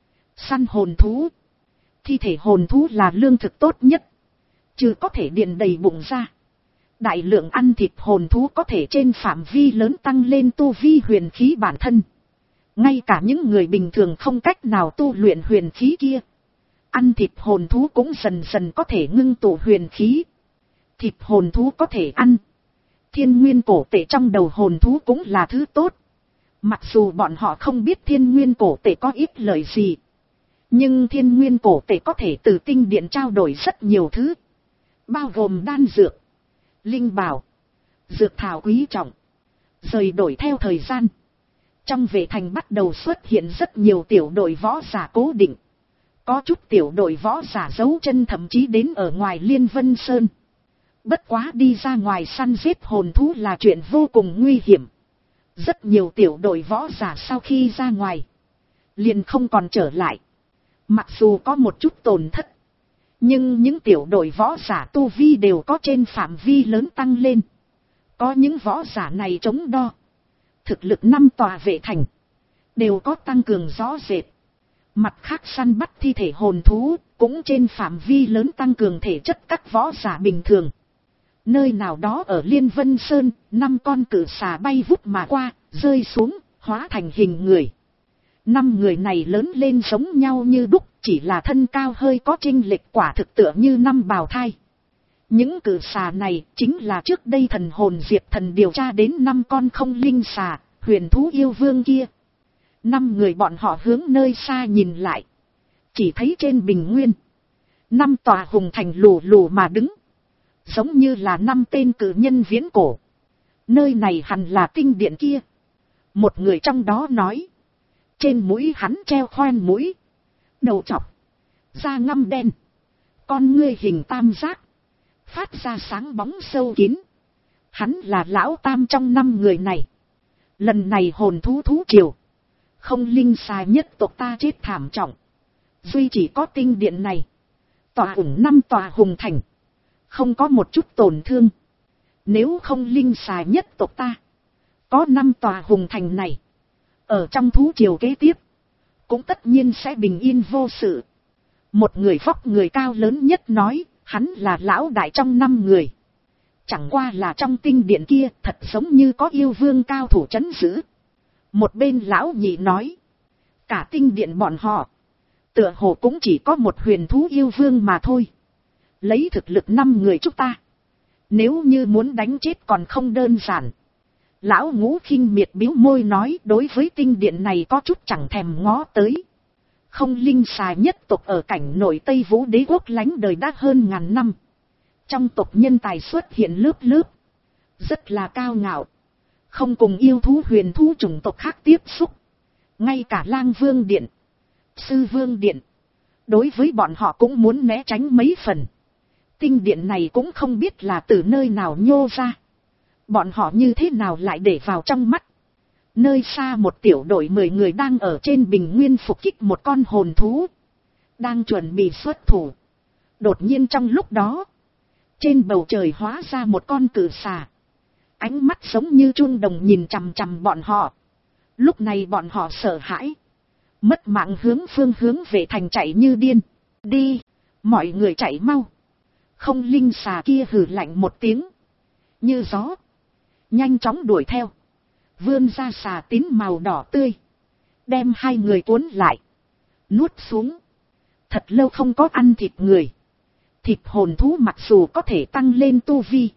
săn hồn thú. Thi thể hồn thú là lương thực tốt nhất, chứ có thể điền đầy bụng ra. Đại lượng ăn thịt hồn thú có thể trên phạm vi lớn tăng lên tu vi huyền khí bản thân. Ngay cả những người bình thường không cách nào tu luyện huyền khí kia, ăn thịt hồn thú cũng dần dần có thể ngưng tụ huyền khí. Thịt hồn thú có thể ăn. Thiên nguyên cổ tệ trong đầu hồn thú cũng là thứ tốt. Mặc dù bọn họ không biết thiên nguyên cổ tệ có ích lợi gì, nhưng thiên nguyên cổ tệ có thể từ tinh điện trao đổi rất nhiều thứ. Bao gồm đan dược, linh bảo, dược thảo quý trọng. Rời đổi theo thời gian, trong vệ thành bắt đầu xuất hiện rất nhiều tiểu đội võ giả cố định. Có chút tiểu đội võ giả giấu chân thậm chí đến ở ngoài Liên Vân Sơn. Bất quá đi ra ngoài săn giết hồn thú là chuyện vô cùng nguy hiểm. Rất nhiều tiểu đội võ giả sau khi ra ngoài, liền không còn trở lại. Mặc dù có một chút tổn thất, nhưng những tiểu đội võ giả tu vi đều có trên phạm vi lớn tăng lên. Có những võ giả này chống đo, thực lực năm tòa vệ thành đều có tăng cường rõ rệt. Mặt khác săn bắt thi thể hồn thú cũng trên phạm vi lớn tăng cường thể chất các võ giả bình thường. Nơi nào đó ở Liên Vân Sơn, năm con cự xà bay vút mà qua, rơi xuống, hóa thành hình người. Năm người này lớn lên giống nhau như đúc, chỉ là thân cao hơi có chênh lệch, quả thực tựa như năm bào thai. Những cự xà này chính là trước đây thần hồn Diệp Thần điều tra đến năm con không linh xà, huyền thú yêu vương kia. Năm người bọn họ hướng nơi xa nhìn lại, chỉ thấy trên bình nguyên, năm tòa hùng thành lù lù mà đứng, giống như là năm tên cử nhân viễn cổ. Nơi này hẳn là tinh điện kia. Một người trong đó nói. Trên mũi hắn treo khoen mũi, đầu chọc, da ngăm đen, con ngươi hình tam giác, phát ra sáng bóng sâu kín. Hắn là lão tam trong năm người này. Lần này hồn thú thú triều, không linh xà nhất tộc ta chết thảm trọng. Duy chỉ có tinh điện này, tòa ủng năm tòa hùng thành, không có một chút tổn thương. Nếu không linh xà nhất tộc ta, có năm tòa hùng thành này, ở trong thú triều kế tiếp, cũng tất nhiên sẽ bình yên vô sự. Một người vóc người cao lớn nhất nói, Hắn là lão đại trong năm người. Chẳng qua là trong tinh điện kia thật giống như có yêu vương cao thủ trấn giữ. Một bên lão nhị nói. Cả tinh điện bọn họ. Tựa hồ cũng chỉ có một huyền thú yêu vương mà thôi. Lấy thực lực năm người chúng ta. Nếu như muốn đánh chết còn không đơn giản. Lão Ngũ khinh miệt bĩu môi nói đối với tinh điện này có chút chẳng thèm ngó tới. Không linh xà nhất tộc ở cảnh nội Tây Vũ đế quốc lánh đời đã hơn ngàn năm. Trong tộc nhân tài xuất hiện lớp lớp. Rất là cao ngạo. Không cùng yêu thú huyền thú chủng tộc khác tiếp xúc. Ngay cả Lang Vương Điện, Sư Vương Điện. Đối với bọn họ cũng muốn né tránh mấy phần. Tinh điện này cũng không biết là từ nơi nào nhô ra. Bọn họ như thế nào lại để vào trong mắt. Nơi xa một tiểu đội mười người đang ở trên bình nguyên phục kích một con hồn thú. Đang chuẩn bị xuất thủ. Đột nhiên trong lúc đó. Trên bầu trời hóa ra một con cự xà. Ánh mắt giống như chuông đồng nhìn chằm chằm bọn họ. Lúc này bọn họ sợ hãi. Mất mạng hướng phương hướng về thành chạy như điên. Đi, mọi người chạy mau. Không linh xà kia hừ lạnh một tiếng. Như gió. Nhanh chóng đuổi theo. Vươn ra xà tín màu đỏ tươi. Đem hai người cuốn lại. Nuốt xuống. Thật lâu không có ăn thịt người. Thịt hồn thú mặc dù có thể tăng lên tu vi.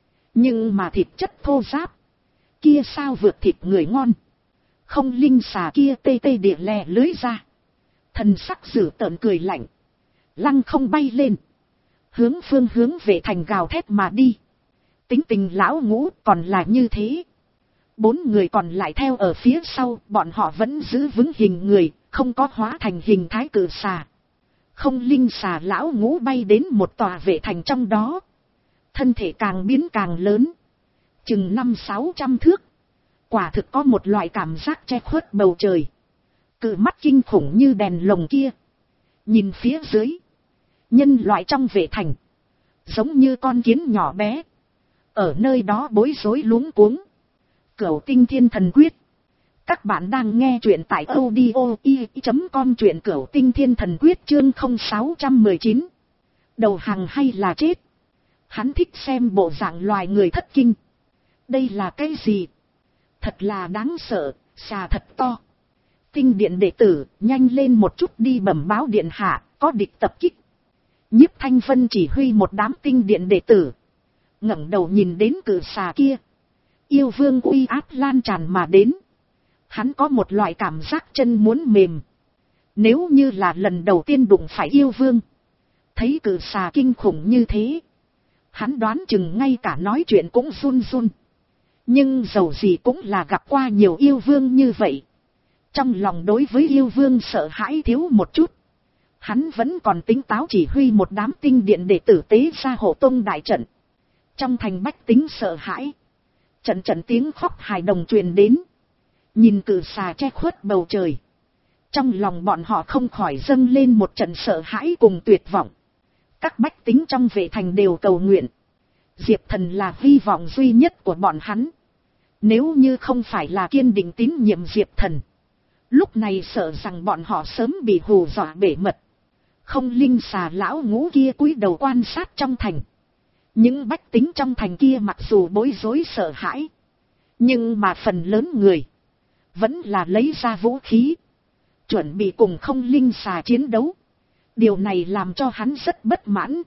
Nhưng mà thịt chất thô ráp. Kia sao vượt thịt người ngon. Không linh xà kia tê tê địa lè lưới ra. Thần sắc dữ tợn cười lạnh. Lăng không bay lên. Hướng phương hướng về thành gào thét mà đi. Tính tình lão Ngũ còn là như thế. Bốn người còn lại theo ở phía sau. Bọn họ vẫn giữ vững hình người. Không có hóa thành hình thái cự xà. Không linh xà lão Ngũ bay đến một tòa vệ thành trong đó. Thân thể càng biến càng lớn. Chừng năm sáu trăm thước. Quả thực có một loại cảm giác che khuất bầu trời. Cự mắt kinh khủng như đèn lồng kia. Nhìn phía dưới. Nhân loại trong vệ thành. Giống như con kiến nhỏ bé. Ở nơi đó bối rối luống cuống. Cửu Tinh Thiên Thần Quyết. Các bạn đang nghe truyện tại audio i chấm com truyện Cửu Tinh Thiên Thần Quyết chương không sáu một chín. Đầu hàng hay là chết? Hắn thích xem bộ dạng loài người thất kinh. Đây là cái gì? Thật là đáng sợ, xà thật to. Tinh điện đệ tử, nhanh lên một chút đi bẩm báo điện hạ, có địch tập kích. Nhiếp Thanh Vân chỉ huy một đám tinh điện đệ tử. Ngẩng đầu nhìn đến cự xà kia. Yêu vương uy áp lan tràn mà đến. Hắn có một loại cảm giác chân muốn mềm. Nếu như là lần đầu tiên đụng phải yêu vương. Thấy cự xà kinh khủng như thế. Hắn đoán chừng ngay cả nói chuyện cũng run run. Nhưng dầu gì cũng là gặp qua nhiều yêu vương như vậy. Trong lòng đối với yêu vương sợ hãi thiếu một chút. Hắn vẫn còn tính táo chỉ huy một đám tinh điện để tử tế ra hộ tông đại trận. Trong thành bách tính sợ hãi. Trận trận tiếng khóc hài đồng truyền đến. Nhìn cự xà che khuất bầu trời. Trong lòng bọn họ không khỏi dâng lên một trận sợ hãi cùng tuyệt vọng. Các bách tính trong vệ thành đều cầu nguyện. Diệp Thần là hy vọng duy nhất của bọn hắn. Nếu như không phải là kiên định tín nhiệm Diệp Thần. Lúc này sợ rằng bọn họ sớm bị hù dọa bể mật. Không linh xà lão Ngũ kia cúi đầu quan sát trong thành. Những bách tính trong thành kia mặc dù bối rối sợ hãi. Nhưng mà phần lớn người. Vẫn là lấy ra vũ khí. Chuẩn bị cùng không linh xà chiến đấu. Điều này làm cho hắn rất bất mãn.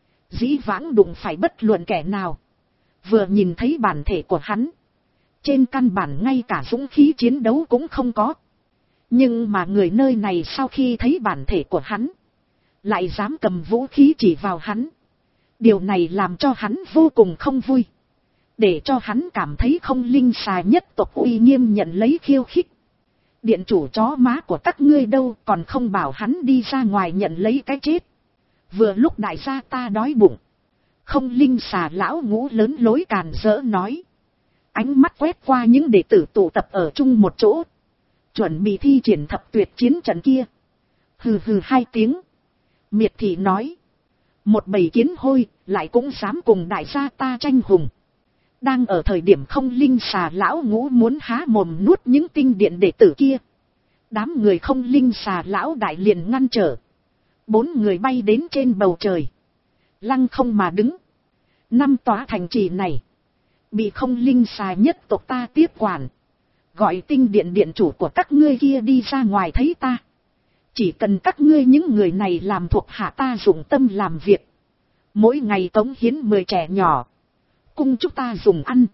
Dĩ vãng đụng phải bất luận kẻ nào. Vừa nhìn thấy bản thể của hắn. Trên căn bản ngay cả dũng khí chiến đấu cũng không có. Nhưng mà người nơi này sau khi thấy bản thể của hắn. Lại dám cầm vũ khí chỉ vào hắn. Điều này làm cho hắn vô cùng không vui. Để cho hắn cảm thấy không linh xà nhất tộc uy nghiêm nhận lấy khiêu khích. Điện chủ chó má của các ngươi đâu còn không bảo hắn đi ra ngoài nhận lấy cái chết. Vừa lúc đại gia ta đói bụng. Không linh xà lão Ngũ lớn lối càn rỡ nói. Ánh mắt quét qua những đệ tử tụ tập ở chung một chỗ. Chuẩn bị thi triển thập tuyệt chiến trận kia. Hừ hừ hai tiếng. Miệt thị nói. Một bầy kiến hôi lại cũng dám cùng đại gia ta tranh hùng. Đang ở thời điểm không linh xà lão Ngũ muốn há mồm nuốt những tinh điện đệ tử kia. Đám người không linh xà lão đại liền ngăn trở. Bốn người bay đến trên bầu trời. lăng không mà đứng. Năm tòa thành trì này, bị không linh xà nhất tộc ta tiếp quản. Gọi tinh điện điện chủ của các ngươi kia đi ra ngoài thấy ta. Chỉ cần các ngươi những người này làm thuộc hạ ta dụng tâm làm việc. Mỗi ngày cống hiến mười trẻ nhỏ. Cung chúng ta dùng ăn.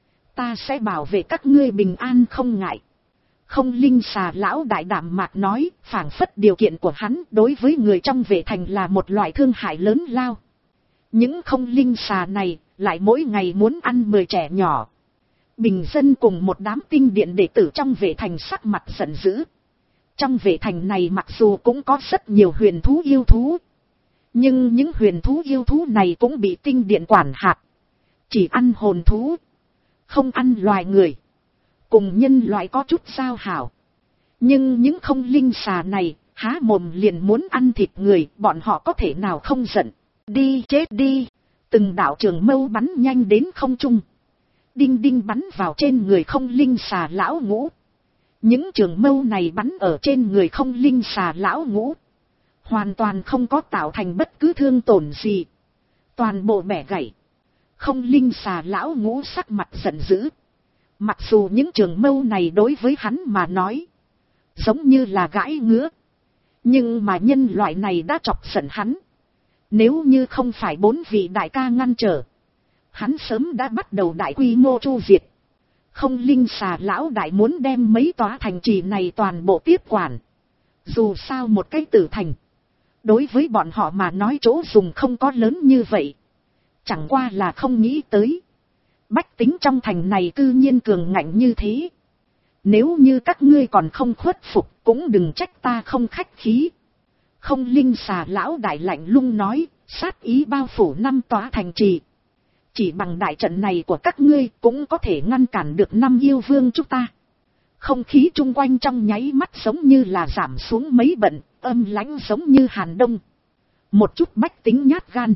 Ta sẽ bảo vệ các ngươi bình an không ngại. Không linh xà lão đại đảm mạc nói, phảng phất điều kiện của hắn đối với người trong vệ thành là một loại thương hại lớn lao. Những không linh xà này lại mỗi ngày muốn ăn mười trẻ nhỏ. Bình dân cùng một đám tinh điện đệ tử trong vệ thành sắc mặt giận dữ. Trong vệ thành này mặc dù cũng có rất nhiều huyền thú yêu thú. Nhưng những huyền thú yêu thú này cũng bị tinh điện quản hạt. Chỉ ăn hồn thú. Không ăn loài người. Cùng nhân loại có chút giao hảo. Nhưng những không linh xà này, há mồm liền muốn ăn thịt người, bọn họ có thể nào không giận. Đi chết đi. Từng đạo trường mâu bắn nhanh đến không trung. Đinh đinh bắn vào trên người không linh xà lão ngũ. Những trường mâu này bắn ở trên người không linh xà lão ngũ. Hoàn toàn không có tạo thành bất cứ thương tổn gì. Toàn bộ bẻ gãy. Không linh xà lão ngũ sắc mặt giận dữ. Mặc dù những trường mâu này đối với hắn mà nói, giống như là gãi ngứa. Nhưng mà nhân loại này đã chọc giận hắn. Nếu như không phải bốn vị đại ca ngăn trở, hắn sớm đã bắt đầu đại quy mô tru diệt. Không linh xà lão đại muốn đem mấy tòa thành trì này toàn bộ tiếp quản. Dù sao một cái tử thành, đối với bọn họ mà nói chỗ dùng không có lớn như vậy. Chẳng qua là không nghĩ tới. Bách tính trong thành này cư nhiên cường ngạnh như thế. Nếu như các ngươi còn không khuất phục cũng đừng trách ta không khách khí. Không linh xà lão đại lạnh lùng nói, sát ý bao phủ năm tòa thành trì. Chỉ bằng đại trận này của các ngươi cũng có thể ngăn cản được năm yêu vương chúng ta. Không khí chung quanh trong nháy mắt giống như là giảm xuống mấy bận, âm lãnh giống như hàn đông. Một chút bách tính nhát gan.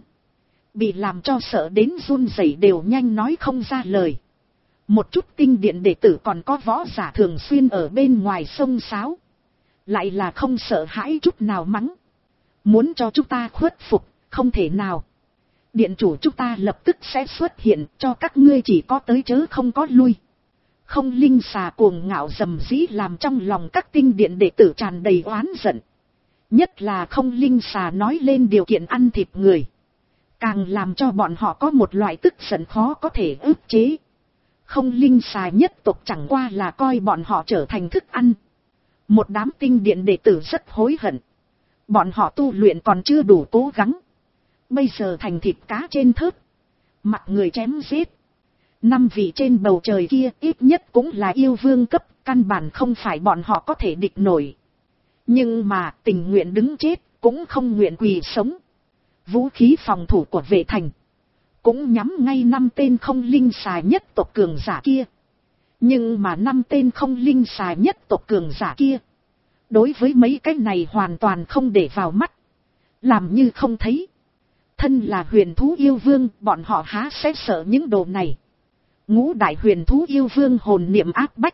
Bị làm cho sợ đến run rẩy đều nhanh nói không ra lời. Một chút tinh điện đệ tử còn có võ giả thường xuyên ở bên ngoài sông sáo. Lại là không sợ hãi chút nào mắng. Muốn cho chúng ta khuất phục, không thể nào. Điện chủ chúng ta lập tức sẽ xuất hiện, cho các ngươi chỉ có tới chớ không có lui. Không linh xà cuồng ngạo dầm dĩ làm trong lòng các tinh điện đệ tử tràn đầy oán giận. Nhất là không linh xà nói lên điều kiện ăn thịt người. Càng làm cho bọn họ có một loại tức giận khó có thể ức chế. Không linh xà nhất tộc chẳng qua là coi bọn họ trở thành thức ăn. Một đám tinh điện đệ tử rất hối hận. Bọn họ tu luyện còn chưa đủ cố gắng. Bây giờ thành thịt cá trên thớt. Mặt người chém giết. Năm vị trên bầu trời kia ít nhất cũng là yêu vương cấp. Căn bản không phải bọn họ có thể địch nổi. Nhưng mà tình nguyện đứng chết cũng không nguyện quỳ sống. Vũ khí phòng thủ của vệ thành cũng nhắm ngay năm tên không linh xà nhất tộc cường giả kia. Nhưng mà năm tên không linh xà nhất tộc cường giả kia, đối với mấy cái này hoàn toàn không để vào mắt. Làm như không thấy. Thân là huyền thú yêu vương, bọn họ há sẽ sợ những đồ này. Ngũ đại huyền thú yêu vương hồn niệm áp bách.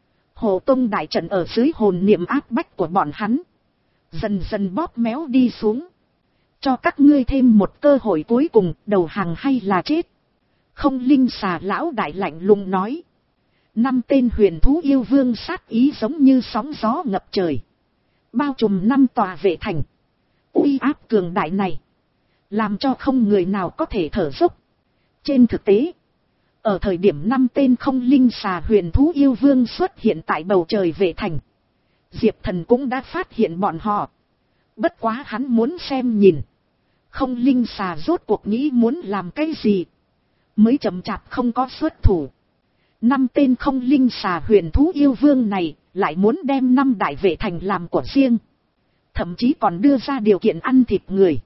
Hồ tông đại trận ở dưới hồn niệm áp bách của bọn hắn. Dần dần bóp méo đi xuống. Cho các ngươi thêm một cơ hội cuối cùng, đầu hàng hay là chết. Không linh xà lão đại lạnh lùng nói. Năm tên huyền thú yêu vương sát ý giống như sóng gió ngập trời. Bao trùm năm tòa vệ thành. Uy áp cường đại này. Làm cho không người nào có thể thở dốc. Trên thực tế. Ở thời điểm năm tên không linh xà huyền thú yêu vương xuất hiện tại bầu trời vệ thành. Diệp Thần cũng đã phát hiện bọn họ. Bất quá hắn muốn xem nhìn. Không linh xà rốt cuộc nghĩ muốn làm cái gì. Mới chậm chạp không có xuất thủ. Năm tên không linh xà huyền thú yêu vương này lại muốn đem năm đại vệ thành làm của riêng. Thậm chí còn đưa ra điều kiện ăn thịt người.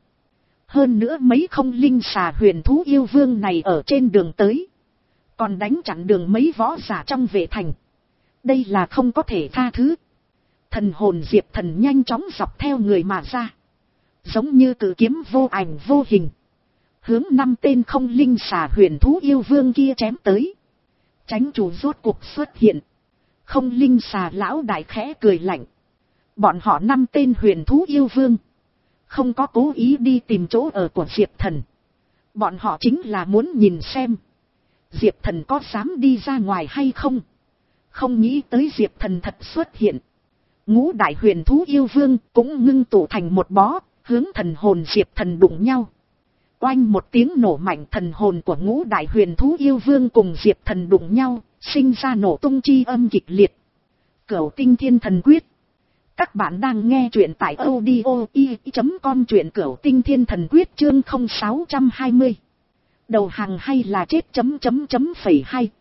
Hơn nữa mấy không linh xà huyền thú yêu vương này ở trên đường tới. Còn đánh chặn đường mấy võ giả trong vệ thành. Đây là không có thể tha thứ. Thần hồn Diệp Thần nhanh chóng dọc theo người mà ra. Giống như cự kiếm vô ảnh vô hình. Hướng năm tên không linh xà huyền thú yêu vương kia chém tới. Chánh chủ rốt cuộc xuất hiện. Không linh xà lão đại khẽ cười lạnh. Bọn họ năm tên huyền thú yêu vương. Không có cố ý đi tìm chỗ ở của Diệp Thần. Bọn họ chính là muốn nhìn xem. Diệp Thần có dám đi ra ngoài hay không. Không nghĩ tới Diệp Thần thật xuất hiện. Ngũ đại huyền thú yêu vương cũng ngưng tụ thành một bó, hướng thần hồn Diệp Thần đụng nhau. Oanh một tiếng nổ mạnh, thần hồn của ngũ đại huyền thú yêu vương cùng Diệp Thần đụng nhau, sinh ra nổ tung chi âm kịch liệt. Cửu tinh thiên thần quyết. Các bạn đang nghe truyện tại audio i chấm com, truyện Cửu tinh thiên thần quyết chương không sáu hai không. Đầu hàng hay là chết chấm chấm chấm phẩy hai.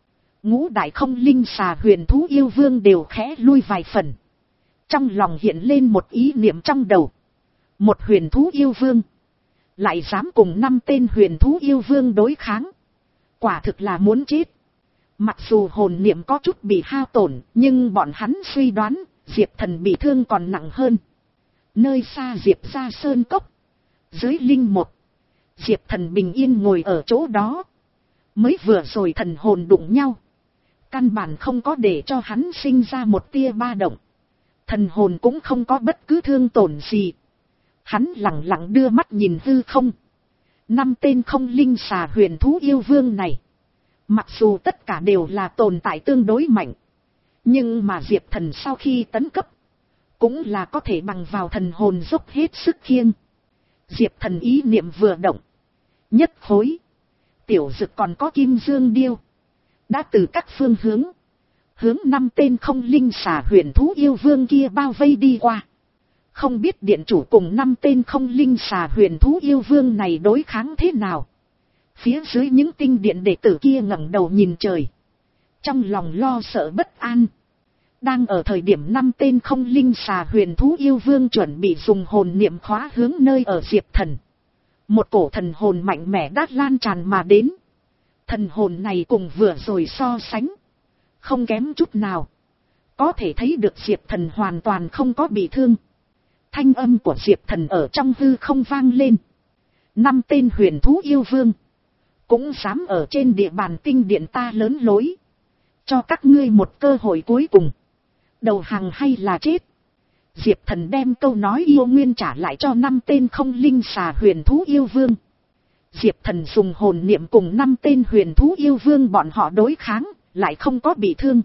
Ngũ đại không linh xà huyền thú yêu vương đều khẽ lui vài phần. Trong lòng hiện lên một ý niệm trong đầu. Một huyền thú yêu vương lại dám cùng năm tên huyền thú yêu vương đối kháng. Quả thực là muốn chết. Mặc dù hồn niệm có chút bị hao tổn, nhưng bọn hắn suy đoán Diệp Thần bị thương còn nặng hơn. Nơi xa Diệp ra sơn cốc, dưới linh một, Diệp Thần bình yên ngồi ở chỗ đó. Mới vừa rồi thần hồn đụng nhau, căn bản không có để cho hắn sinh ra một tia ba động. Thần hồn cũng không có bất cứ thương tổn gì. Hắn lặng lặng đưa mắt nhìn hư không. Năm tên không linh xà huyền thú yêu vương này, mặc dù tất cả đều là tồn tại tương đối mạnh, nhưng mà Diệp Thần sau khi tấn cấp, cũng là có thể bằng vào thần hồn dốc hết sức khiêng. Diệp Thần ý niệm vừa động, nhất khối, tiểu dực còn có kim dương điêu, đã từ các phương hướng, hướng năm tên không linh xà huyền thú yêu vương kia bao vây đi qua. Không biết điện chủ cùng năm tên không linh xà huyền thú yêu vương này đối kháng thế nào. Phía dưới những tinh điện đệ tử kia ngẩng đầu nhìn trời, trong lòng lo sợ bất an. Đang ở thời điểm năm tên không linh xà huyền thú yêu vương chuẩn bị dùng hồn niệm khóa hướng nơi ở Diệp Thần, một cổ thần hồn mạnh mẽ đã lan tràn mà đến. Thần hồn này cùng vừa rồi so sánh, không kém chút nào. Có thể thấy được Diệp Thần hoàn toàn không có bị thương. Thanh âm của Diệp Thần ở trong hư không vang lên. Năm tên huyền thú yêu vương cũng dám ở trên địa bàn tinh điện ta lớn lối. Cho các ngươi một cơ hội cuối cùng. Đầu hàng hay là chết. Diệp Thần đem câu nói yêu nguyên trả lại cho năm tên không linh xà huyền thú yêu vương. Diệp Thần dùng hồn niệm cùng năm tên huyền thú yêu vương bọn họ đối kháng, lại không có bị thương.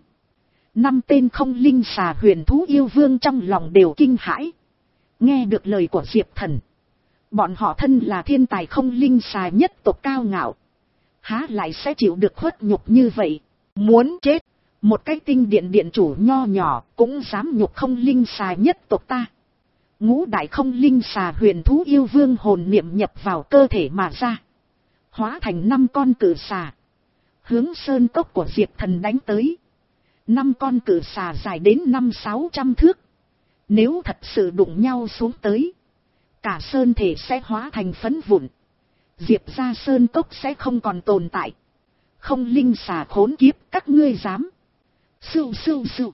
Năm tên không linh xà huyền thú yêu vương trong lòng đều kinh hãi. Nghe được lời của Diệp Thần, bọn họ thân là thiên tài không linh xà nhất tộc cao ngạo, há lại sẽ chịu được khuất nhục như vậy. Muốn chết, một cái tinh điện điện chủ nho nhỏ cũng dám nhục không linh xà nhất tộc ta. Ngũ đại không linh xà huyền thú yêu vương hồn niệm nhập vào cơ thể mà ra, hóa thành năm con cự xà, hướng sơn cốc của Diệp Thần đánh tới. Năm con cự xà dài đến năm sáu trăm thước, nếu thật sự đụng nhau xuống tới, cả sơn thể sẽ hóa thành phấn vụn. Diệp ra sơn cốc sẽ không còn tồn tại. Không linh xà khốn kiếp, các ngươi dám. Sưu sưu sưu.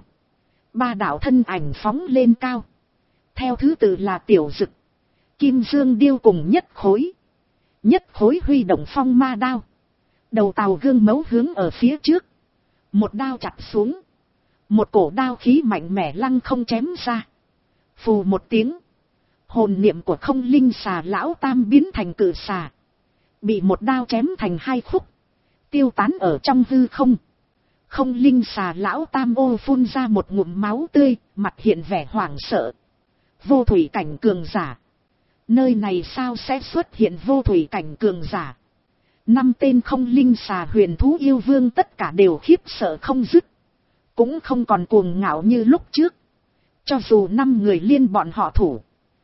Ba đạo thân ảnh phóng lên cao. Theo thứ tự là tiểu dực, kim dương điêu cùng nhất khối. Nhất khối huy động phong ma đao, đầu tàu gương mấu hướng ở phía trước. Một đao chặt xuống, một cổ đao khí mạnh mẽ lăng không chém ra. Phù một tiếng, hồn niệm của không linh xà lão tam biến thành cự xà, bị một đao chém thành hai khúc, tiêu tán ở trong hư không. Không linh xà lão tam ô phun ra một ngụm máu tươi, mặt hiện vẻ hoảng sợ. Vô thủy cảnh cường giả. Nơi này sao sẽ xuất hiện vô thủy cảnh cường giả? Năm tên không linh xà huyền thú yêu vương tất cả đều khiếp sợ không dứt, cũng không còn cuồng ngạo như lúc trước. Cho dù năm người liên bọn họ thủ,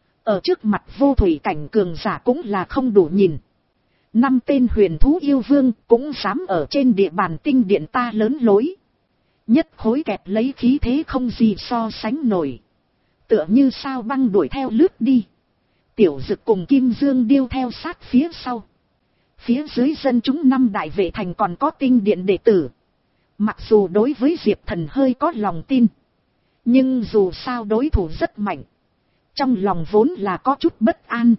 ở trước mặt vô thủy cảnh cường giả cũng là không đủ nhìn. Năm tên huyền thú yêu vương cũng dám ở trên địa bàn tinh điện ta lớn lối. Nhất khối kẹp lấy khí thế không gì so sánh nổi, tựa như sao băng đuổi theo lướt đi. Tiểu dực cùng kim dương điêu theo sát phía sau. Phía dưới dân chúng năm đại vệ thành còn có tinh điện đệ tử. Mặc dù đối với Diệp Thần hơi có lòng tin, nhưng dù sao đối thủ rất mạnh, trong lòng vốn là có chút bất an.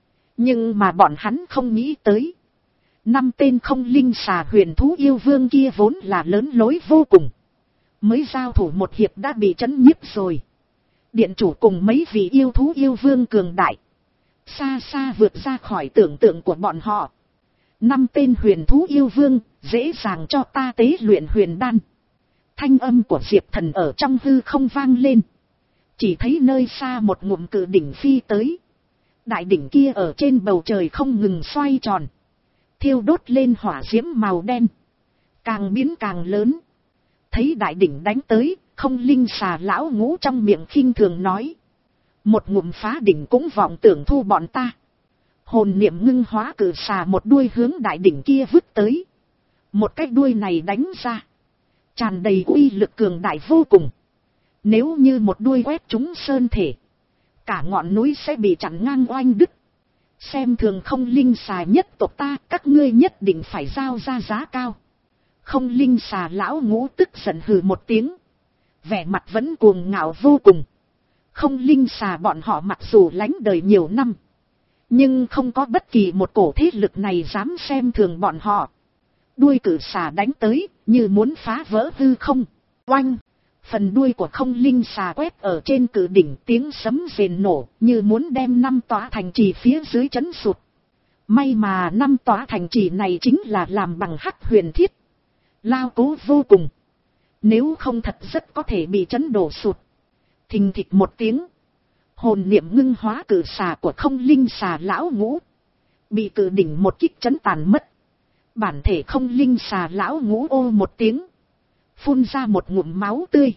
Nhưng mà bọn hắn không nghĩ tới, năm tên không linh xà huyền thú yêu vương kia vốn là lớn lối vô cùng, mới giao thủ một hiệp đã bị trấn nhiếp rồi. Điện chủ cùng mấy vị yêu thú yêu vương cường đại, xa xa vượt ra khỏi tưởng tượng của bọn họ. Năm tên huyền thú yêu vương, dễ dàng cho ta tế luyện huyền đan. Thanh âm của Diệp Thần ở trong hư không vang lên. Chỉ thấy nơi xa một ngụm cự đỉnh phi tới. Đại đỉnh kia ở trên bầu trời không ngừng xoay tròn. Thiêu đốt lên hỏa diễm màu đen. Càng biến càng lớn. Thấy đại đỉnh đánh tới, Không Linh Xà lão ngũ trong miệng khinh thường nói. Một ngụm phá đỉnh cũng vọng tưởng thu bọn ta. Hồn niệm ngưng hóa cử xà một đuôi hướng đại đỉnh kia vứt tới. Một cái đuôi này đánh ra. Tràn đầy uy lực cường đại vô cùng. Nếu như một đuôi quét trúng sơn thể. Cả ngọn núi sẽ bị chặn ngang oanh đứt. Xem thường Không Linh Xà nhất tộc ta, các ngươi nhất định phải giao ra giá cao. Không Linh Xà lão ngũ tức giận hừ một tiếng. Vẻ mặt vẫn cuồng ngạo vô cùng. Không Linh Xà bọn họ mặc dù lánh đời nhiều năm. Nhưng không có bất kỳ một cổ thế lực này dám xem thường bọn họ. Đuôi cử xà đánh tới, như muốn phá vỡ hư không. Oanh! Phần đuôi của Không Linh Xà quét ở trên cử đỉnh, tiếng sấm rền nổ, như muốn đem năm tòa thành trì phía dưới chấn sụt. May mà năm tòa thành trì này chính là làm bằng hắc huyền thiết. Lao cố vô cùng. Nếu không thật rất có thể bị chấn đổ sụt. Thình thịch một tiếng. Hồn niệm ngưng hóa cử xà của Không Linh Xà lão ngũ. Bị cử đỉnh một kích chấn tàn mất. Bản thể Không Linh Xà lão ngũ ô một tiếng. Phun ra một ngụm máu tươi.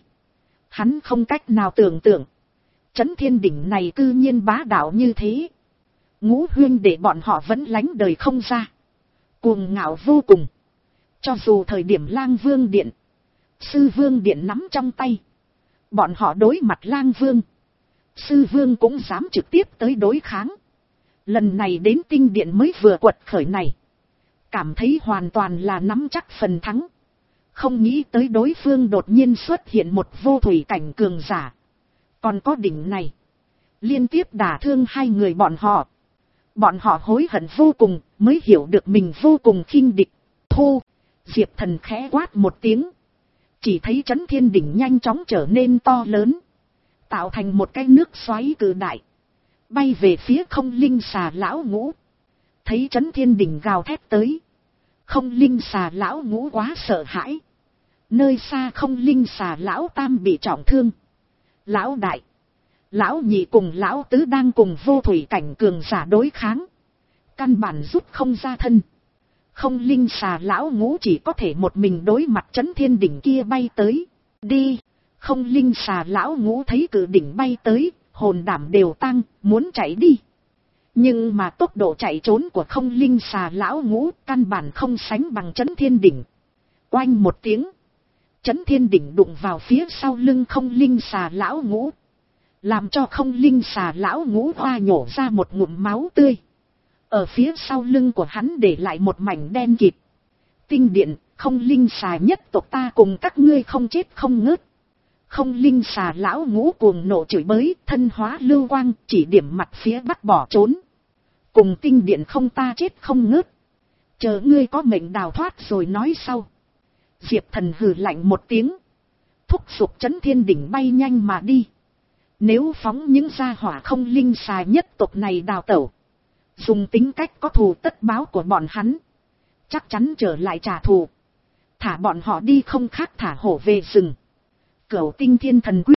Hắn không cách nào tưởng tượng. Chấn thiên đỉnh này cư nhiên bá đạo như thế. Ngũ huyên để bọn họ vẫn lánh đời không ra. Cuồng ngạo vô cùng. Cho dù thời điểm Lang Vương Điện, Sư Vương Điện nắm trong tay. Bọn họ đối mặt Lang Vương. Sư Vương cũng dám trực tiếp tới đối kháng. Lần này đến tinh điện mới vừa quật khởi này. Cảm thấy hoàn toàn là nắm chắc phần thắng. Không nghĩ tới đối phương đột nhiên xuất hiện một vô thủy cảnh cường giả. Còn có đỉnh này. Liên tiếp đả thương hai người bọn họ. Bọn họ hối hận vô cùng, mới hiểu được mình vô cùng khinh địch. Thô! Diệp Thần khẽ quát một tiếng. Chỉ thấy chấn thiên đỉnh nhanh chóng trở nên to lớn. Tạo thành một cái nước xoáy cự đại. Bay về phía Không Linh Xà lão ngũ. Thấy chấn thiên đỉnh gào thét tới. Không Linh Xà lão ngũ quá sợ hãi. Nơi xa Không Linh Xà lão tam bị trọng thương. Lão đại, lão nhị cùng lão tứ đang cùng vô thủy cảnh cường giả đối kháng. Căn bản rút không ra thân. Không Linh Xà lão ngũ chỉ có thể một mình đối mặt chấn thiên đỉnh kia bay tới. Đi! Không Linh Xà lão ngũ thấy cự đỉnh bay tới, hồn đảm đều tăng, muốn chạy đi. Nhưng mà tốc độ chạy trốn của Không Linh Xà lão ngũ căn bản không sánh bằng chấn thiên đỉnh. Oanh một tiếng. Chấn thiên đỉnh đụng vào phía sau lưng Không Linh Xà lão ngũ. Làm cho Không Linh Xà lão ngũ hoa nhổ ra một ngụm máu tươi. Ở phía sau lưng của hắn để lại một mảnh đen kịt. Tinh điện, Không Linh Xà nhất tộc ta cùng các ngươi không chết không ngớt. Không Linh Xà lão ngũ cuồng nộ chửi bới, thân hóa lưu quang, chỉ điểm mặt phía bắc bỏ trốn. Cùng tinh điện không ta chết không ngớt. Chờ ngươi có mệnh đào thoát rồi nói sau. Diệp Thần hừ lạnh một tiếng. Thúc giục chấn thiên đỉnh bay nhanh mà đi. Nếu phóng những gia hỏa Không Linh Xà nhất tộc này đào tẩu. Dùng tính cách có thù tất báo của bọn hắn. Chắc chắn trở lại trả thù. Thả bọn họ đi không khác thả hổ về rừng. Cửu Tinh Thiên Thần Quyết.